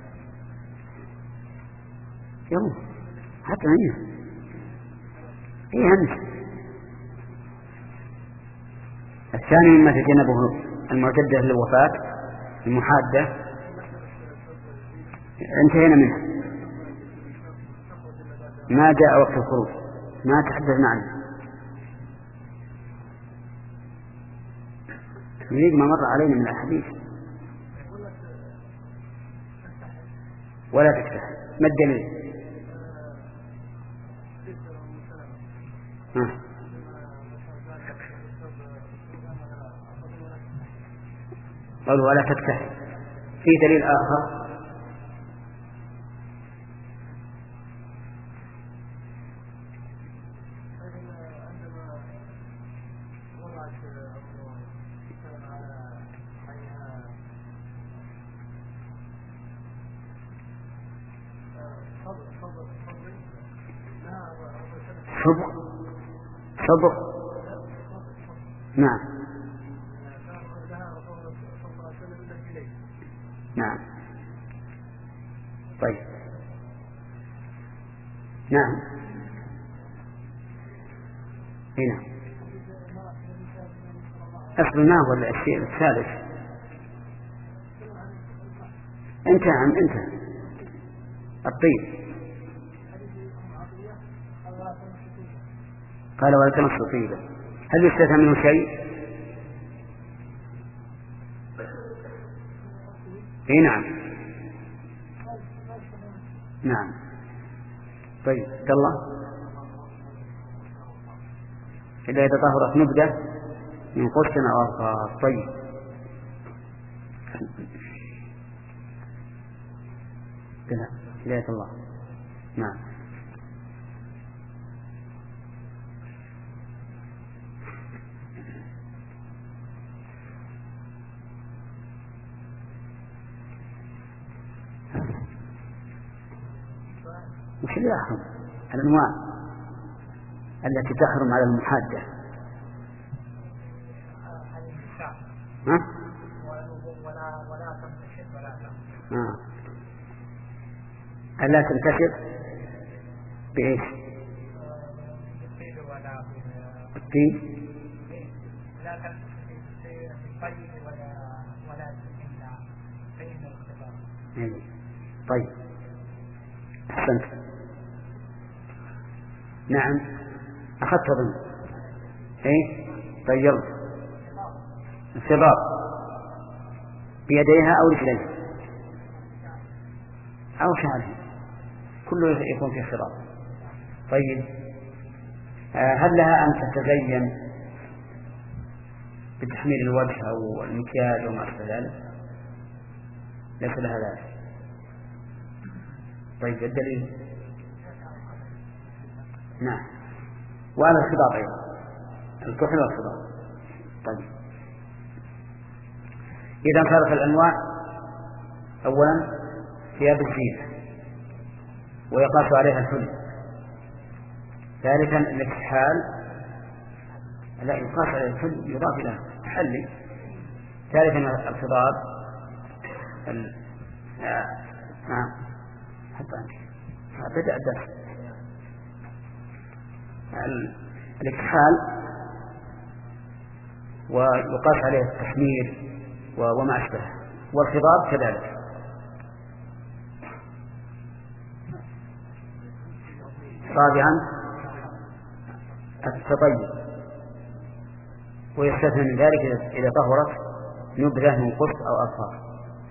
يوم حتى هنا ايه انت. الثاني مما تجنبه المعتدة للوفاة المحادة انتهينا منها، ما جاء وقت الخروج ما تحدثنا عنه. يريد ما مر علينا من الحديث ولا تفتح. ما الدليل؟ ها. قالوا ولا تفتح. في دليل آخر صبغ صبغ نعم نعم طيب نعم هنا أصل ما هو الشيء الثالث انت عم انت الطيب قال ولا تمس طيبا، هل يستثنى منه شيء؟ اي نعم نعم. طيب عبد الله إذا تطهرت نبدة من قدس أو أظفار. طيب هداية الله. نعم. وش اللي يحرم؟ الأنواع التي تحرم على المحادة. ها؟ ولا ولا تمتشط ولا تمتشط. آه. ألا تنتشر بإيش؟ بالطيب. لا تنتشر بالطيب ولا ولا تنتشر بين الاختبار. طيب أحسنت. نعم أخذت ظن. إيه طيب يلا. الخضاب بيديها أو رجليها أو شعرها كله يكون في خضاب. طيب آه هل لها أن تتزين بتحميل الوجه أو المكياج وما أشبه ذلك؟ ليس لها ذلك. طيب الدليل؟ نعم. وعلى الخضاب أيضا الكحل والخضاب. طيب إذا صارت الأنواع أولا ثياب الزينة ويقاس عليها الحلي. ثالثا الاكتحال لا يقاس عليها الحلي يضاف إلى الحلي. ثالثا الخضاب ال... نعم حتى بدأ الدرس. الاكتحال ويقاس عليه التحمير وما أشبه، والخضاب كذلك. رابعا التطيب ويستثنى من ذلك إذا طهرت نبذة من قص أو أظفار.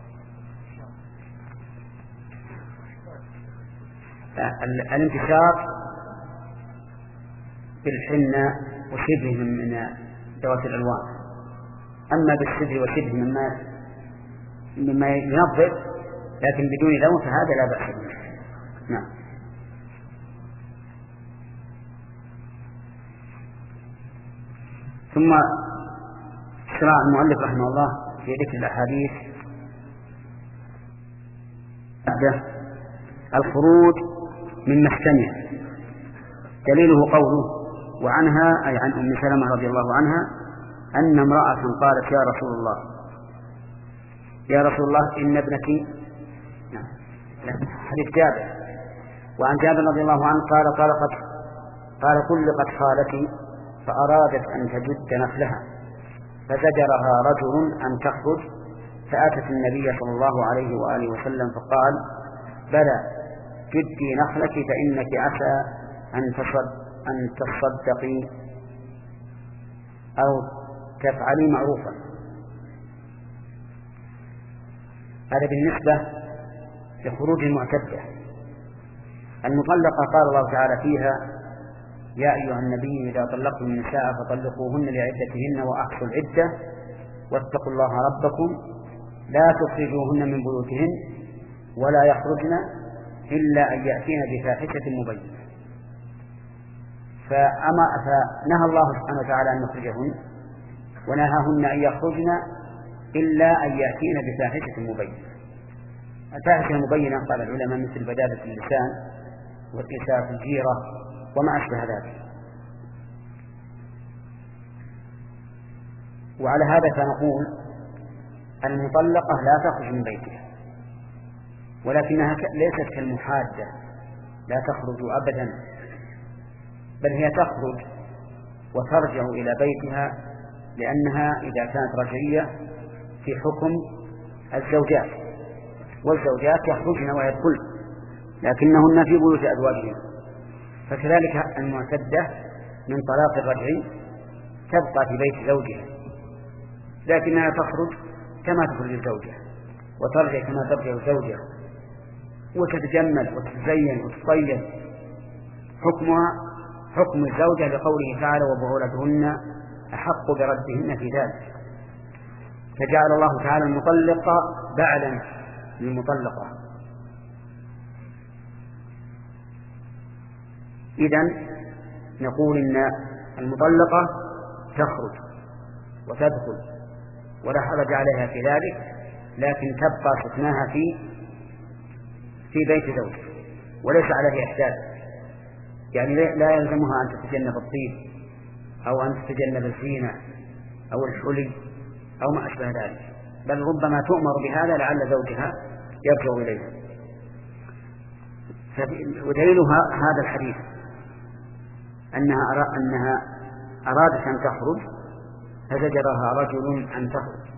الانتشار بالحنة وشبه من ذوات الألوان. أما بالشبه وشبه مما مما ينظف لكن بدون لون فهذا لا بأس به. نعم. ثم شرع المؤلف رحمه الله في ذكر الأحاديث الخروج من مسكنها. دليله قوله وعنها أي عن أم سلمة رضي الله عنها أن امرأة قالت يا رسول الله يا رسول الله إن ابنتي حديث جابر. وعن جابر رضي الله عنه قال قال قد قال طلقت خالتي فأرادت أن تجد نخلها فزجرها رجل أن تخرج فأتت النبي صلى الله عليه وآله وسلم فقال بلى جدي نخلك فإنك عسى أن تصد أن تصدقي أو تفعلي معروفا. هذا بالنسبة لخروج المعتدة. المطلقة قال الله تعالى فيها يا أيها النبي إذا طلقتم النساء فطلقوهن لعدتهن وأحصوا العدة واتقوا الله ربكم لا تخرجوهن من بيوتهن ولا يخرجن إلا أن يأتين بفاحشة مبينة. فأما فنهى الله سبحانه وتعالى أن نخرجهن ونهاهن أن يخرجن إلا أن يأتين بفاحشة مبينة. الفاحشة المبينة قال العلماء مثل بدادة اللسان واتساف الجيرة وما أشبه ذلك. وعلى هذا فنقول المطلقة لا تخرج من بيتها ولكنها ليست كالمحادة لا تخرج أبدا، بل هي تخرج وترجع إلى بيتها لأنها إذا كانت رجعية في حكم الزوجات والزوجات يخرجن ويدخلن لكنهن في بيوت أزواجهن. فكذلك المعتدة من طلاق الرجع تبقى في بيت زوجها، لكنها تخرج كما تخرج الزوجة وترجع كما ترجع زوجها وتتجمل وتتزين وتطيب، حكمها حكم الزوجة لقوله تعالى وبعولتهن أحق بردهن في ذلك. فجعل الله تعالى المطلقة بعلا للمطلقة. إذن نقول إن المطلقة تخرج وتدخل ولا حرج عليها في ذلك، لكن تبقى سكناها في في بيت زوجها وليس عليها إحداث، يعني لا يلزمها أن تتجنب الطيب أو أن تتجنب الزينة أو الحلي أو ما أشبه ذلك، بل ربما تؤمر بهذا لعل زوجها يرجع إليها. ودليلها هذا الحديث أنها أنها أرادت أن تخرج فزجرها رجل أن تخرج،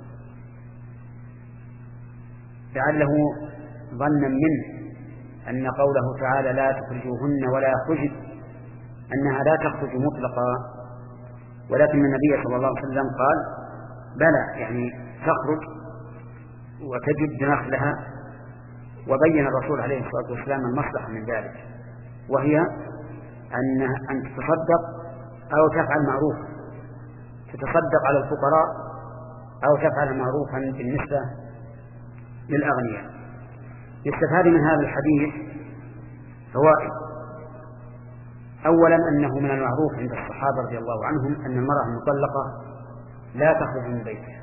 لعله ظنا منه أن قوله تعالى لا تخرجوهن ولا يخرجن أنها لا تخرج مطلقا، ولكن النبي صلى الله عليه وسلم قال بلى، يعني تخرج وتجد نخلها، وبين الرسول عليه الصلاة والسلام المصلحة من ذلك، وهي أن أن تتصدق أو تفعل معروفا، تتصدق على الفقراء أو تفعل معروفا بالنسبة للأغنياء. يستفاد من هذا الحديث فوائد. أولا أنه من المعروف عند الصحابة رضي الله عنهم أن المرأة المطلقة لا تخرج من بيتها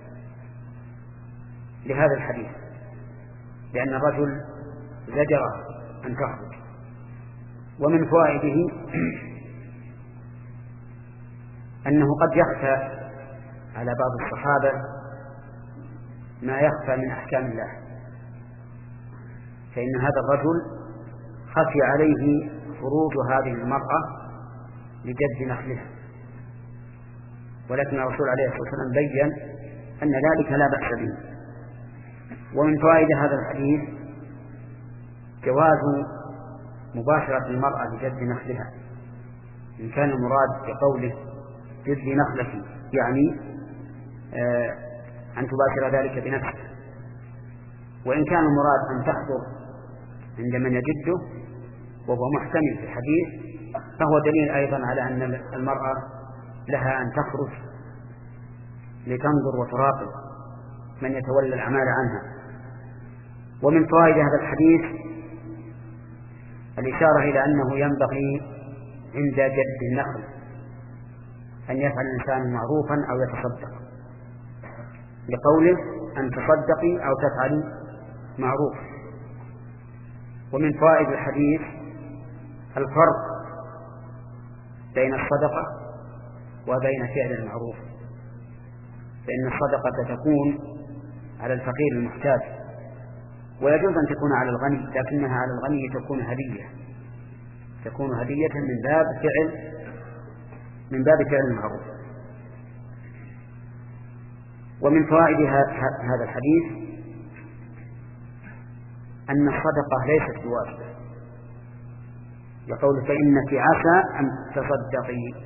لهذا الحديث، لأن الرجل زجر أن تخرج. ومن فوائده أنه قد يخفى على بعض الصحابة ما يخفى من أحكام الله، فإن هذا الرجل خفي عليه خروج هذه المرأة لجد نخلها، ولكن الرسول عليه الصلاة والسلام بيّن أن ذلك لا بأس به. ومن فوائد هذا الحديث جواز مباشرة المرأة لجد نخلها إن كان المراد بقوله جد نخلك يعني آه أن تباشر ذلك بنفسك، وإن كان المراد أن تحضر عند من يجده وهو محتمل في الحديث فهو دليل أيضا على أن المرأة لها أن تخرج لتنظر وتراقب من يتولى الأعمال عنها. ومن فوائد هذا الحديث الإشارة إلى أنه ينبغي عند جد النخل أن يفعل الإنسان معروفا أو يتصدق، لقوله أن تصدقي أو تفعلي معروف. ومن فوائد الحديث الفرق بين الصدقة وبين فعل المعروف، فإن الصدقة تكون على الفقير المحتاج ويجوز أن تكون على الغني، لكنها على الغني تكون هدية، تكون هدية من باب فعل من باب فعل المعروف. ومن فوائد هذا الحديث أن الصدقة ليست بواجبة، يقول فإنك عسى أن تصدقي،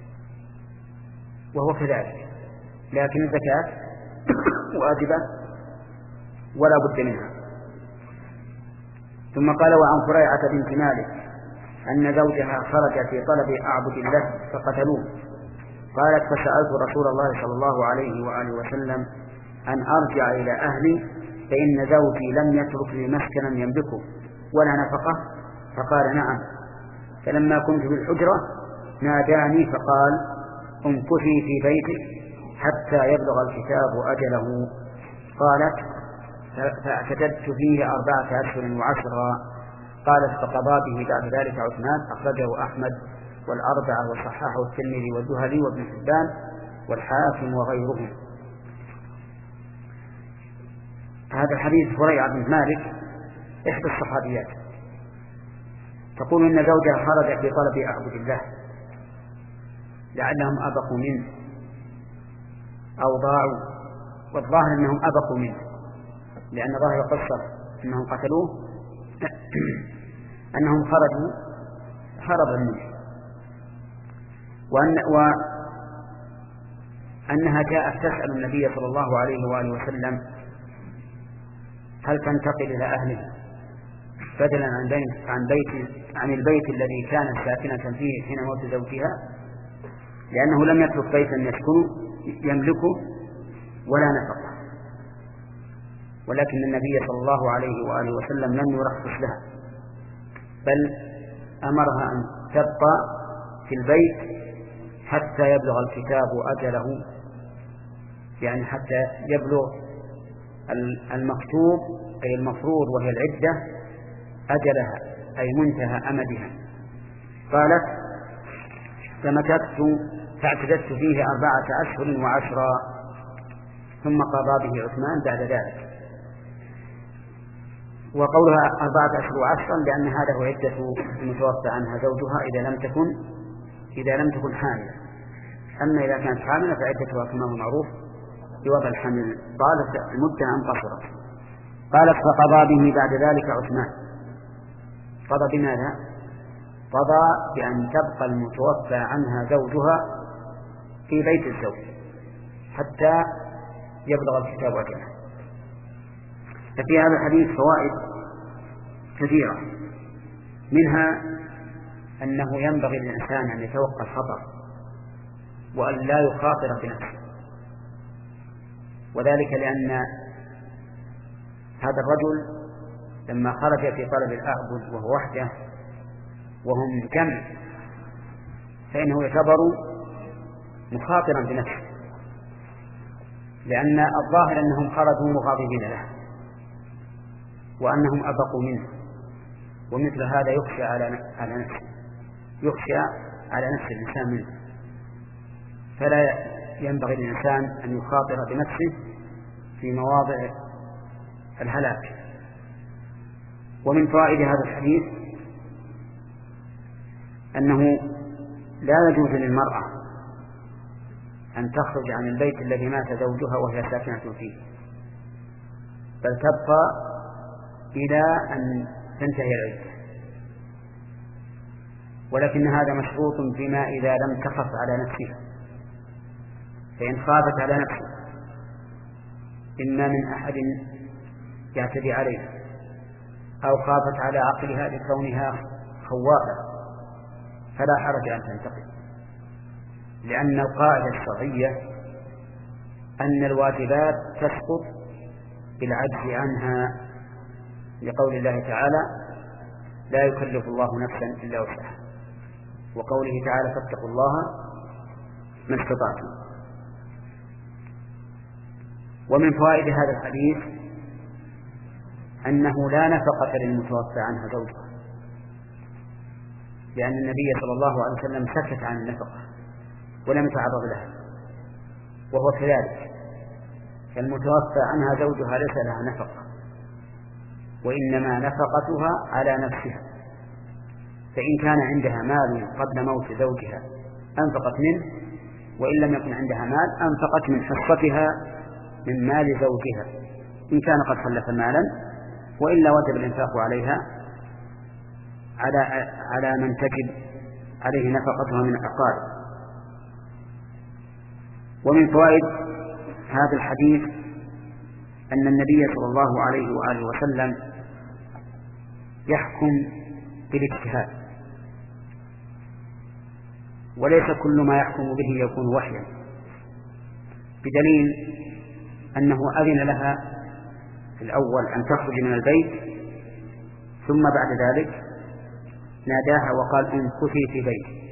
وهو كذلك، لكن الزكاة واجبة ولا بد منها. ثم قال وعن فريعة بنت مالك أن زوجها خرج في طلب أعبد الله فقتلوه، قالت فسألت رسول الله صلى الله عليه وآله وسلم أن أرجع إلى أهلي فإن زوجي لم يترك لي مسكنا يملكه ولا نفقه، فقال نعم. فلما كنت في الحجرة ناداني فقال امكثي في بيتك حتى يبلغ الكتاب أجله. قالت فاعتددت فيه أربعة أشهر وعشرا. قالت فقضى به بعد ذلك عثمان، أخرجه أحمد والأربعة وصححه الترمذي والذهلي وابن حبان والحاكم وغيرهم. هذا الحديث فريعة بنت مالك إحدى الصحابيات تقول إن زوجها خرج في طلب أعبد الله لعلهم أبقوا منه أو ضاعوا، والظاهر أنهم أبقوا منه، لأن ظاهر القصة أنهم قتلوه أنهم خرجوا هربا منه، وأن وأنها جاءت تسأل النبي صلى الله عليه وآله وسلم هل تنتقل إلى أهله بدلا عن بيت عن بيت عن البيت الذي كانت ساكنة فيه حين موت زوجها، لأنه لم يترك بيتا يسكن يملكه ولا نفقه، ولكن النبي صلى الله عليه وآله وسلم لم يرخص لها، بل أمرها أن تبقى في البيت حتى يبلغ الكتاب أجله، يعني حتى يبلغ المكتوب أي المفروض وهي العدة أجلها أي منتهى أمدها. قالت فمكثت فاعتدت فيه أربعة أشهر وعشرا ثم قضى به عثمان بعد ذلك. وقولها أربعة أشهر وعشرا لأن هذا هو عدة المتوفى عنها زوجها إذا لم تكن إذا لم تكن حاملة. أما إذا كانت حاملة فعدتها كما هو معروف بوضع الحمل طالت المدة أم قصرت. قالت فقضى به بعد ذلك عثمان. قضى بماذا؟ قضى بأن تبقى المتوفى عنها زوجها في بيت الزوج حتى يبلغ الكتاب أجله. ففي هذا الحديث فوائد كثيرة، منها أنه ينبغي للإنسان أن يتوقع الخطر وأن لا يخاطر بنفسه، وذلك لأن هذا الرجل لما خرج في طلب الأعبد وهو وحده وهم جمع فإنه يعتبر مخاطرا بنفسه، لأن الظاهر أنهم خرجوا مغاضبين له وأنهم أبقوا منه، ومثل هذا يخشى على على نفسه يخشى على نفس الإنسان منه، فلا ينبغي للإنسان أن يخاطر بنفسه في مواضع الهلاك. ومن فوائد هذا الحديث أنه لا يجوز للمرأة أن تخرج عن البيت الذي مات زوجها وهي ساكنة فيه، بل تبقى إلى أن تنتهي العدة، ولكن هذا مشروط فيما إذا لم تخف على نفسها، فإن خافت على نفسها إما من أحد يعتدي عليها أو خافت على عقلها لكونها خوافة فلا حرج أن تنتقل، لأن القاعدة الشرعية أن الواجبات تسقط بالعجز عنها، لقول الله تعالى لا يكلف الله نفسا إلا وسعها، وقوله تعالى فاتقوا الله ما استطعتم. ومن فوائد هذا الحديث أنه لا نفقة للمتوفى عنها زوجها، لأن النبي صلى الله عليه وسلم سكت عن النفقة ولم يتعرض لها، وهو كذلك، فالمتوفى عنها زوجها ليس لها نفقة، وإنما نفقتها على نفسها، فإن كان عندها مال قبل موت زوجها أنفقت منه، وإن لم يكن عندها مال أنفقت من حصتها من مال زوجها إن كان قد خلف مالا، وإلا وجب الإنفاق عليها على على من تجب عليه نفقتها من عقار. ومن فوائد هذا الحديث أن النبي صلى الله عليه وآله وسلم يحكم بالاجتهاد، وليس كل ما يحكم به يكون وحيا، بدليل أنه أذن لها في الأول أن تخرج من البيت، ثم بعد ذلك ناداها وقال امكثي في بيتي.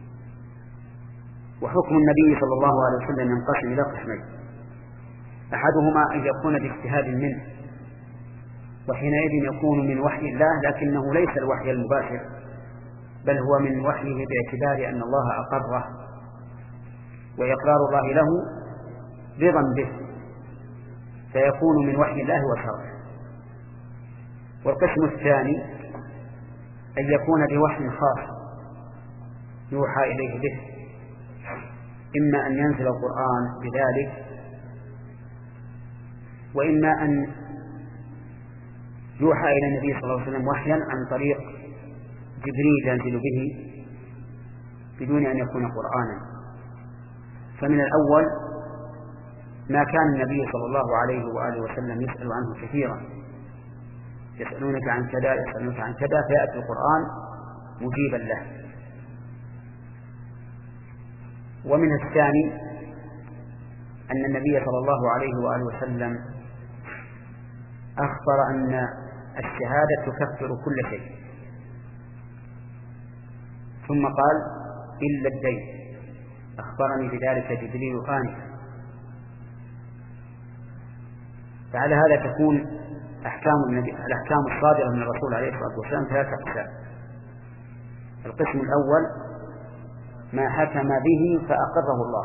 وحكم النبي صلى الله عليه وسلم ينقسم إلى قسمين، أحدهما أن يكون باجتهاد منه، وحينئذ يكون من وحي الله، لكنه ليس الوحي المباشر، بل هو من وحيه باعتبار أن الله أقره، وإقرار الله له رضا به، فيكون من وحي الله وشرعه. والقسم الثاني أن يكون بوحي خاص يوحى إليه به، إما أن ينزل القرآن بذلك، وإما أن يوحى إلى النبي صلى الله عليه وسلم وحيا عن طريق جبريل ينزل به بدون أن يكون قرآنا. فمن الأول ما كان النبي صلى الله عليه وآله وسلم يسأل عنه كثيرا، يسألونك عن كذا يسألونك عن كذا، فيأتي القرآن مجيبا له. ومن الثاني أن النبي صلى الله عليه وآله وسلم أخبر أن الشهادة تكفر كل شيء، ثم قال إلا الدين، أخبرني بذلك جبريل آنفا. فعلى هذا تكون أحكام النبي الأحكام الصادرة من الرسول عليه الصلاة والسلام ثلاثة أقسام. القسم الأول ما حكم به فأقره الله،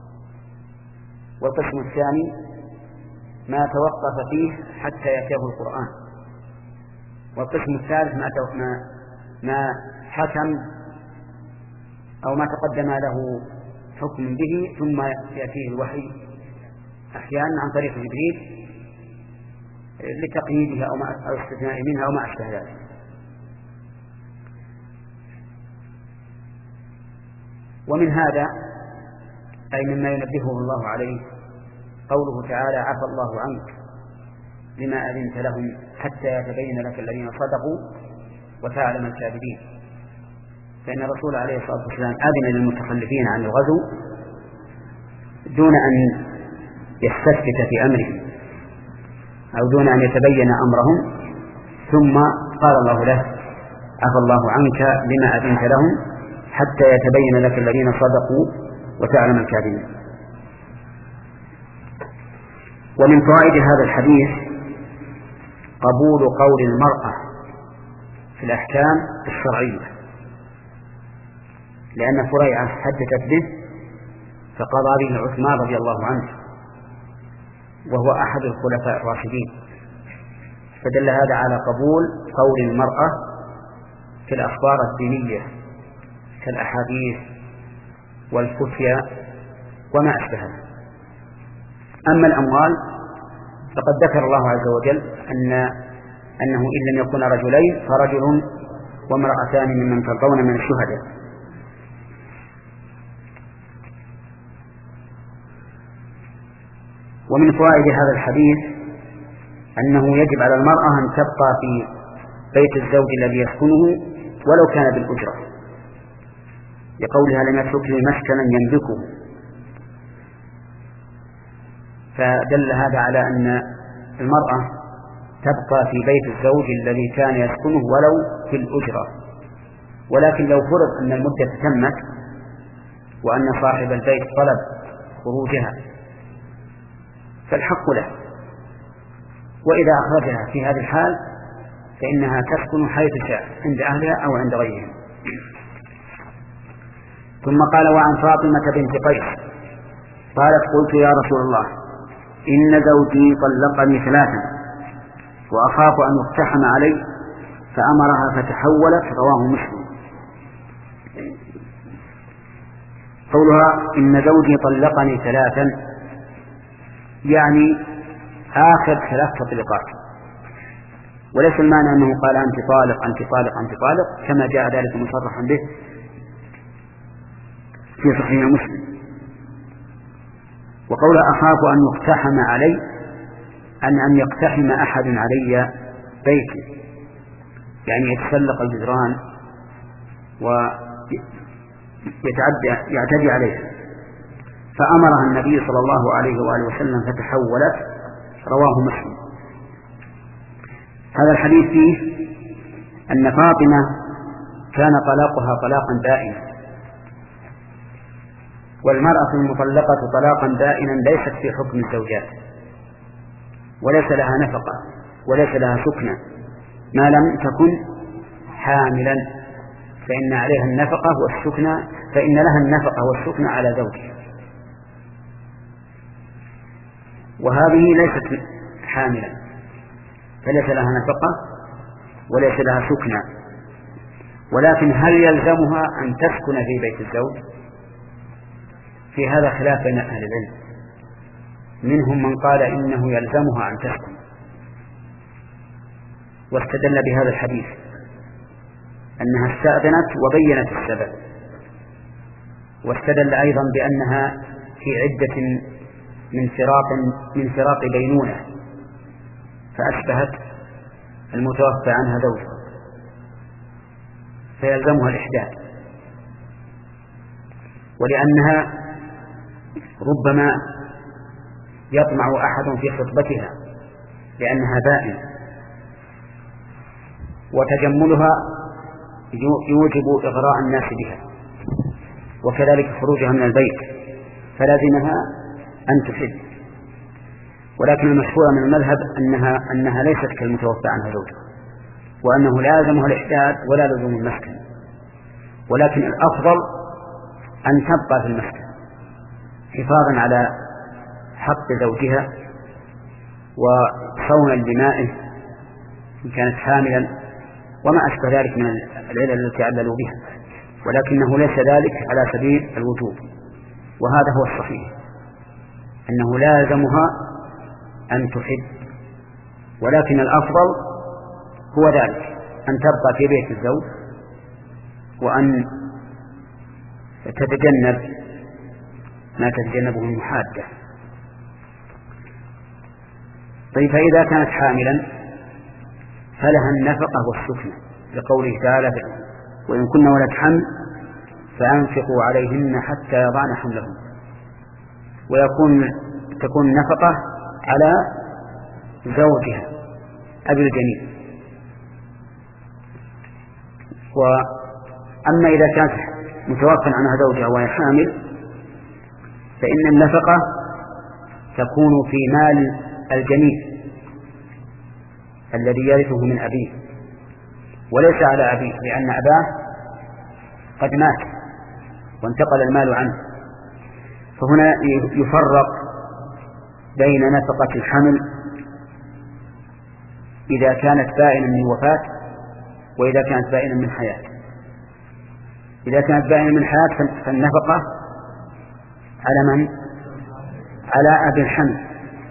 والقسم الثاني ما توقف فيه حتى يأتيه القرآن، والقسم الثالث ما ما حكم أو ما تقدم له حكم به ثم يأتيه الوحي أحيانا عن طريق جبريل لتقييدها أو استثناء منها أو ما أشبه ذلك. ومن هذا أي مما ينبهه الله عليه قوله تعالى عفى الله عنك لما أذنت لهم حتى يتبين لك الذين صدقوا وتعلم الكاذبين. فإن الرسول عليه الصلاة والسلام أذن للمتخلفين عن الغزو دون أن يستثبت في أمره أو دون أن يتبين أمرهم، ثم قال الله له عفى الله عنك لما أذنت لهم حتى يتبين لك الذين صدقوا وتعلم الكاذبين. ومن فوائد هذا الحديث قبول قول المرأة في الأحكام الشرعية، لأن فريعة حدثت به فقضى به عثمان رضي الله عنه وهو أحد الخلفاء الراشدين، فدل هذا على قبول قول المرأة في الأخبار الدينية كالأحاديث والفتيا وما أشبهها. أما الأموال فقد ذكر الله عز وجل أن أنه إن لم يكن رجلين فرجل وامرأتان ممن ترضون من الشهداء. ومن فوائد هذا الحديث أنه يجب على المرأة أن تبقى في بيت الزوج الذي يسكنه ولو كان بالأجرة، لقولها لم يترك لي مسكنا يملكه. فدل هذا على أن المرأة تبقى في بيت الزوج الذي كان يسكنه ولو في الأجرة، ولكن لو فرض أن المدة تمت وأن صاحب البيت طلب خروجها فالحق له، وإذا أخرجها في هذه الحال فإنها تسكن حيث شاء عند أهلها أو عند غيرهم. ثم قال وعن فاطمة بنت قيس قالت قلت يا رسول الله إن زوجي طلقني ثلاثا وأخاف أن يقتحم علي فأمرها فتحولت، رواه مسلم. قولها إن زوجي طلقني ثلاثا يعني آخر ثلاث تطليقات، وليس المعنى أنه قال أنت طالق أنت طالق أنت طالق كما جاء ذلك مصرحا به في صحيح مسلم. وقول أخاف أن يقتحم علي أن أن يقتحم أحد علي بيتي، يعني يتسلق الجدران ويتعدى يعتدي عليه، فأمرها النبي صلى الله عليه وآله وسلم فتحولت، رواه مسلم. هذا الحديث فيه أن فاطمة كان طلاقها طلاقا دائما، والمرأة المطلقة طلاقا دائما ليست في حكم الزوجات، وليس لها نفقة وليس لها سكنى ما لم تكن حاملا، فإن عليها النفقة والسكنى فإن لها النفقة والسكنى على زوجها، وهذه ليست حاملا فليس لها نفقة وليس لها سكنى. ولكن هل يلزمها أن تسكن في بيت الزوج؟ في هذا خلاف بين أهل العلم، منهم من قال إنه يلزمها أن تسكن واستدل بهذا الحديث أنها استأذنت وبينت السبب، واستدل أيضا بأنها في عدة من فراق من فراق بينونة فأشبهت المتوفى عنها زوجها فيلزمها الإحداث، ولأنها ربما يطمع أحد في خطبتها لأنها بائن، وتجملها يوجب إغراء الناس بها، وكذلك خروجها من البيت فلازمها أن تحد. ولكن المشهور من المذهب أنها, أنها ليست كالمتوفى عنها زوجها، وأنه لازمها الإحداث ولا لزوم المسكن، ولكن الأفضل أن تبقى في المسكن حفاظا على حق زوجها وصونا لمائه إن كانت حاملا وما أشبه ذلك من العلل التي عللوا بها، ولكنه ليس ذلك على سبيل الوجوب، وهذا هو الصحيح أنه لازمها أن تحد، ولكن الأفضل هو ذلك أن تبقى في بيت الزوج وأن تتجنب ما تتجنبه المحادة. طيب فإذا كانت حاملا فلها النفقة والسكنة لقوله تعالى وإن كن ولد حمل فأنفقوا عليهن حتى يضعن حملهن، ويكون تكون النفقة على زوجها أبي الجنين. وأما إذا كانت متوفى عنها زوجها وهي حامل فإن النفقة تكون في مال الجنين الذي يرثه من أبيه وليس على أبيه، لأن أباه قد مات وانتقل المال عنه، فهنا يفرق بين نفقة الحمل إذا كانت بائنا من وفاة وإذا كانت بائنا من حياة. إذا كانت بائنا من حياة فالنفقة على من؟ على أبي الحمل،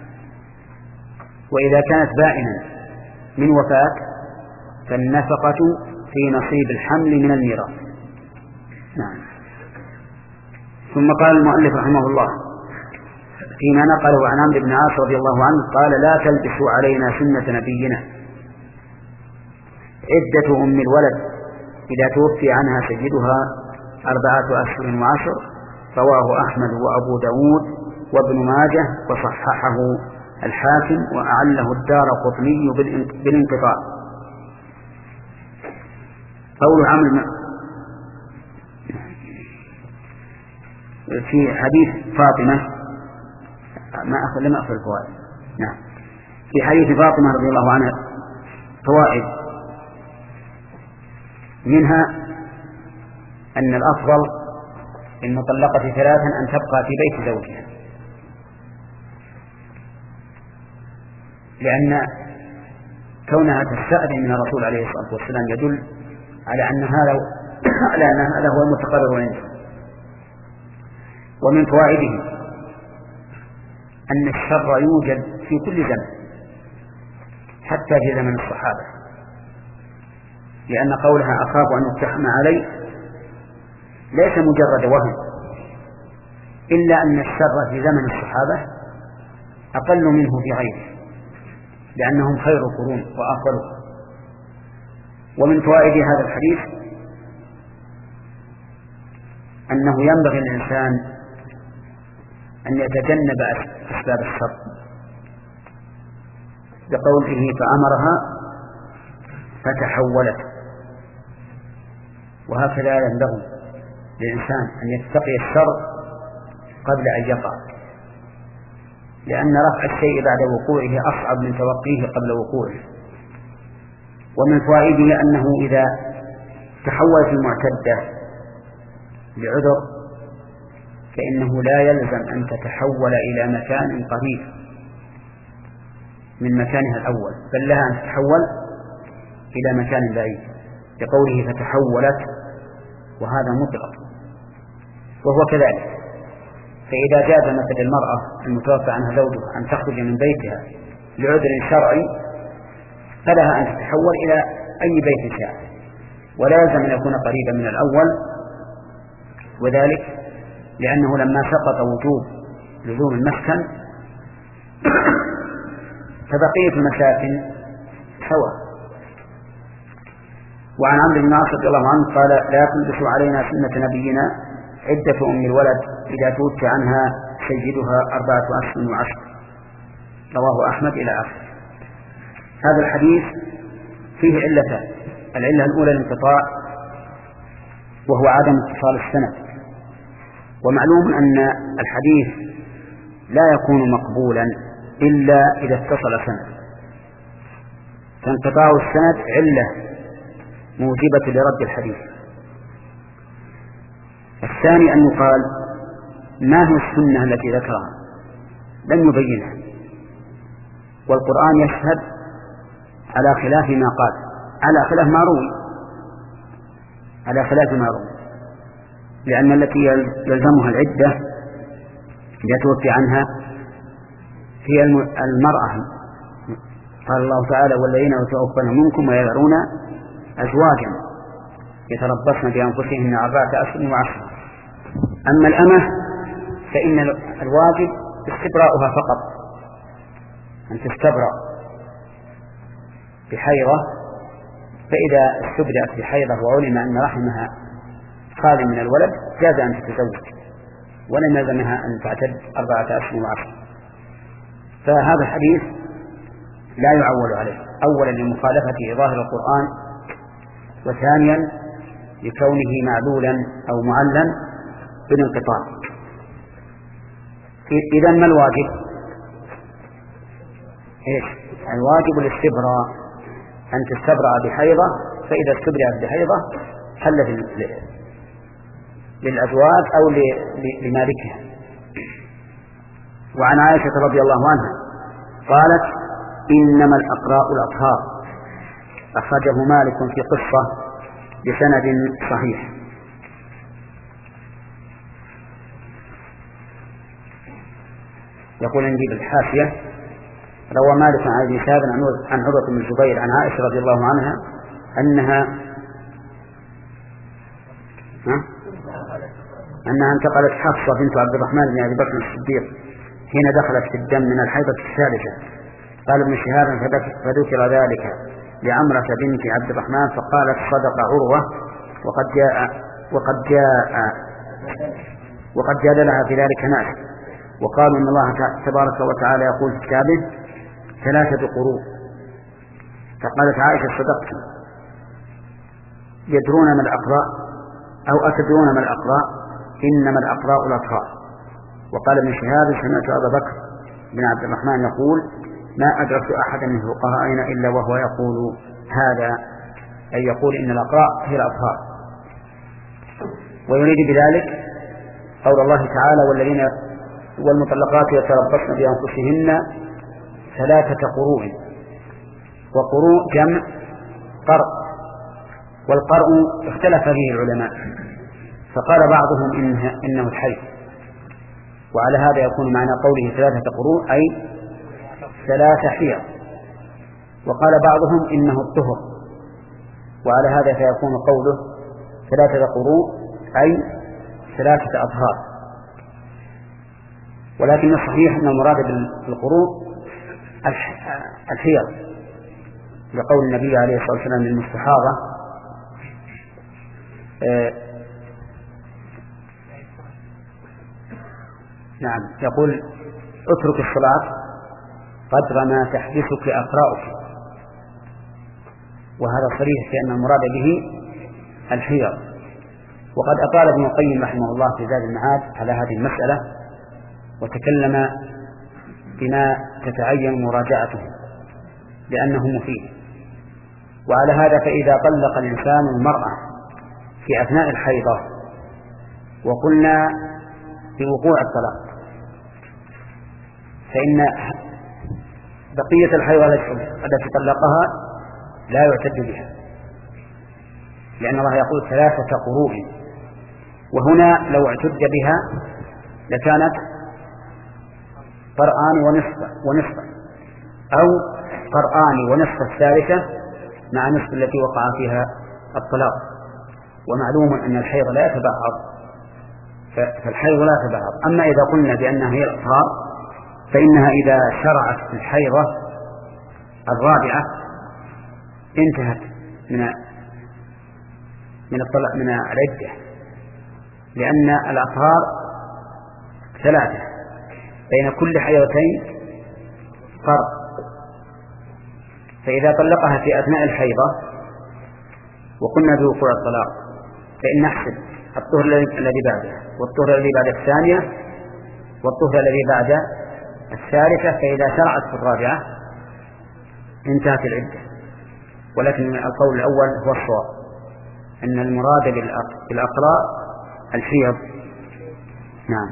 وإذا كانت بائنا من وفاة فالنفقة في نصيب الحمل من الميراث. نعم. ثم قال المؤلف رحمه الله فيما نقله عن عمرو بن عاص رضي الله عنه قال لا تلبسوا علينا سنة نبينا. عدة أم الولد إذا توفي عنها سيدها أربعة أشهر وعشر، رواه أحمد وأبو داود وابن ماجه وصححه الحاكم وأعله الدارقطني بالانقطاع. قول عمرو في حديث فاطمة ما أخذ لم أخذ الفوائد. نعم. في حديث فاطمة رضي الله عنها فوائد، منها أن الأفضل للمطلقة ثلاثا أن تبقى في بيت زوجها، لأن كونها تستأذن من الرسول عليه الصلاة والسلام يدل على أن هذا على أن هذا هو المتقرر عنده. ومن فوائده أن الشر يوجد في كل زمن حتى في زمن الصحابة، لأن قولها أخاف أن يتحم علي ليس مجرد وهم، إلا أن الشر في زمن الصحابة أقل منه في غيره، لأنهم خير القرون وأفضلهم. ومن فوائد هذا الحديث أنه ينبغي للإنسان أن يتجنب أسباب الشر، بقوله فأمرها فتحولت. وهكذا ينبغي للإنسان أن يتقي الشر قبل أن يقع، لأن رفع الشيء بعد وقوعه أصعب من توقيه قبل وقوعه. ومن فوائده أنه إذا تحولت المعتدة لعذر فإنه لا يلزم أن تتحول إلى مكان قريب من مكانها الأول، بل لها أن تتحول إلى مكان بعيد، لقوله فتحولت، وهذا مطلق وهو كذلك. فإذا جاز مثل المرأة المتوفى عنها زوجها أن تخرج من بيتها لعذر شرعي فلها أن تتحول إلى أي بيت شاء، ولا يلزم أن يكون قريبا من الأول، وذلك لأنه لما سقط وجوب لزوم المسكن فبقية المساكن سواء. وعن عمرو بن العاص رضي الله عنه قال: لا تلبسوا علينا سنة نبينا عدة أم الولد إذا توفي عنها سيدها أربعة أشهر وعشر. رواه أحمد إلى آخره. هذا الحديث فيه علتان: العلة الأولى الانقطاع، وهو عدم اتصال السند، ومعلوم أن الحديث لا يكون مقبولا إلا إذا اتصل سند، فانقطاع السند علة موجبة لرد الحديث. الثاني أن يقال: ما هي السنة التي ذكرها؟ لم يبينها، والقرآن يشهد على خلاف ما قال، على خلاف ما روي، على خلاف ما روي، لأن التي يلزمها العدة إذا توفي عنها هي المرأة. قال الله تعالى: والذين يتوفون منكم ويذرون أزواجا يتربصن بأنفسهن أربعة أشهر وعشرة. أما الأمة فإن الواجب استبراؤها فقط، أن تستبرأ بحيضة، فإذا استبرأت بحيضة وعلم أن رحمها خال من الولد جاز أن تتزوج، ولم يلزمها أن تعتد أربعة أشهر وعشرة. فهذا الحديث لا يعول عليه، أولا لمخالفته ظاهر القرآن، وثانيا لكونه معلولا أو معلا بالانقطاع. إذن ما الواجب؟ إيش الواجب؟ الاستبراء، أن تستبرأ بحيضة، فإذا استبرأت بحيضة حلت للأزواج أو لمالكها. وعن عائشة رضي الله عنها قالت: إنما الأقراء الأطهار. أخرجه مالك في قصة بسند صحيح. يقول عندي بالحاشية: روى مالك عن أبي شهاب عن عروة بن الزبير عن عائشة رضي الله عنها أنها ها؟ أنها انتقلت حفصة بنت عبد الرحمن بن أبي بكر الصديق حين دخلت في الدم من الحيضة الثالثة. قال ابن شهاب: فذكر ذلك لعمرة بنت عبد الرحمن فقالت: صدق عروة، وقد جاء وقد جاء وقد جادلها في ذلك ناس، وقالوا إن الله تبارك وتعالى يقول في كتابه: ثلاثة قروء. فقالت عائشة: صدقت. يدرون ما الأقراء أو أتدرون ما الأقراء؟ إنما الأقراء الأطهار. وقال ابن شهاب: سمعت أبا بكر بن عبد الرحمن يقول: ما أدركت أحدا من فقهائنا إلا وهو يقول هذا، أي يقول إن الأقراء هي الأطهار. ويريد بذلك قول الله تعالى: والذين والمطلقات يتربصن بأنفسهن ثلاثة قروء. وقروء جمع قرء، والقرء اختلف فيه العلماء، فقال بعضهم إنه, إنه الحيض، وعلى هذا يكون معنى قوله ثلاثة قروء أي ثلاثة حيض. وقال بعضهم إنه الطهر، وعلى هذا فيكون قوله ثلاثة قروء أي ثلاثة أطهار. ولكن الصحيح أن المراد بالقروء الحيض، لقول النبي عليه الصلاة والسلام للمستحاضة: آه نعم يقول: اترك الصلاة قدر ما تحدثك أقراؤك. وهذا صريح في أن المراد به الحيض. وقد أطال ابن القيم رحمه الله في زاد المعاد على هذه المسألة، وتكلم بما تتعين مراجعته لأنه مفيد. وعلى هذا فإذا طلق الإنسان المرأة في أثناء الحيضة، وقلنا بوقوع الطلاق، فإن بقية الحيضة التي طلقها لا يعتد بها، لأن الله يقول ثلاثة قروء، وهنا لو اعتد بها لكانت قرآن ونصف ونصف أو قرآن ونصف الثالثة مع نصف التي وقع فيها الطلاق. ومعلوم أن الحيض لا يتبعض، فالحيض لا يتبعض. أما إذا قلنا بأنها هي الأطهار فإنها إذا شرعت في الحيضة الرابعة انتهت من من الطلاق من العدة، لأن الأطهار ثلاثة بين كل حيضتين فرق. فإذا طلقها في أثناء الحيضة وقلنا بوقوع الطلاق فإن نحسب الطهر الذي بعدها والطهر الذي بعد الثانية والطهر الذي بعد الثالثة، فإذا شرعت في الرابعة انتهت العدة. ولكن القول الأول هو الصواب، أن المراد بالأقراء الحيض. نعم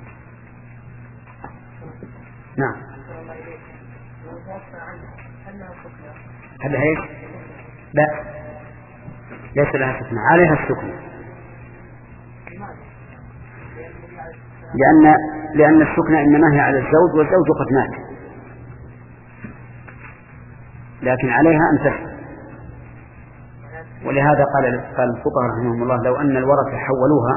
نعم. هل هي؟ لا، ليس لها سكنة، عليها السكنة، لأن لأن السكنة إنما هي على الزوج والزوج قد مات، لكن عليها أن تسكن. ولهذا قال قال الفقهاء رحمهم الله لو أن الورثة حولوها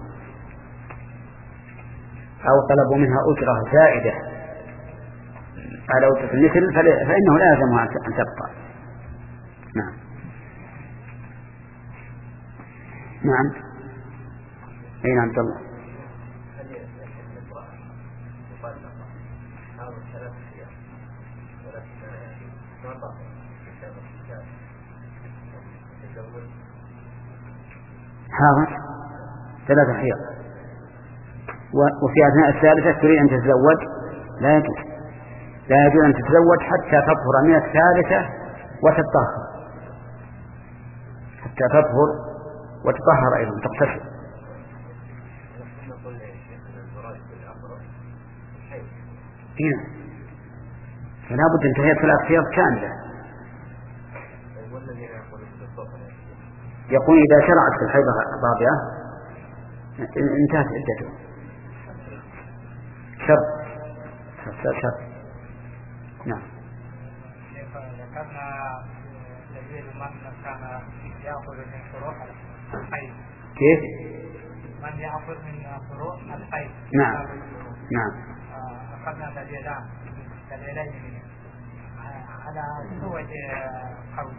أو طلبوا منها أجرة زائدة على أجرة المثل فإنه لا يلزمها أن تبقى. نعم نعم. أي نعم عبد الله. هذا ثلاثة حيض وفي أثناء الثالثة تريد أن تتزوج لا يجوز، لا يجوز أن تتزوج حتى تطهر من الثالثة وتطهر، حتى تطهر وتطهر أيضا تغتسل. هنا فلا بد أن تهيئ ثلاث حيض كاملة. يقول إذا شرعت في الحيضة الرابعة انتهت عدته. شرط شرط. نعم. ذكرنا دليل من كان يأخذ من فروع الحيض. كيف؟ من يأخذ من فروع الحيض. نعم نعم. أخذنا دليلان دليلين على زوج قول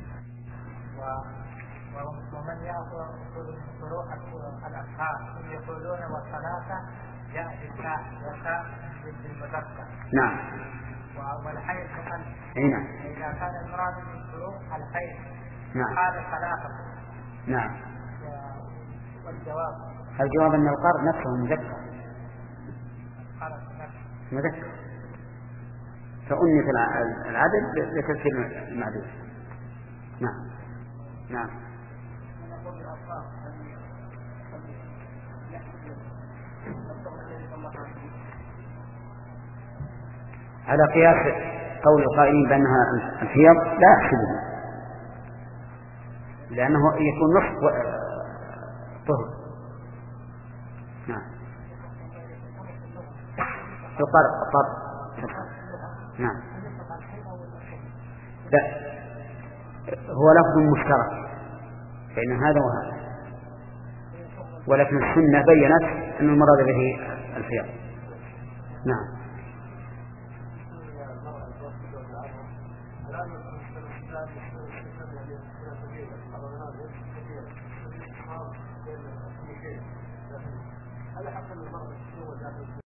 ومن يأخذ من فروع الأصحاب يقولون والثلاثة جاء بالتاء وتاء بالمذكر. نعم. والحيض مؤنث. نعم. إذا كان المراد من فروع الحيض. نعم. هذا ثلاثة. نعم. والجواب. الجواب أن القرء نفسه مذكر. القرء نفسه. مذكر. فأنث العدد لتذكير المعدود. نعم. نعم. على قياس قول القائلين بأنها الحيض لا يحسبه، لأنه يكون نصف طهر. نعم. القرء القرء. نعم. لا، هو لفظ مشترك بين هذا وهذا، ولكن السنة بيّنت أن المراد به الحيض. نعم.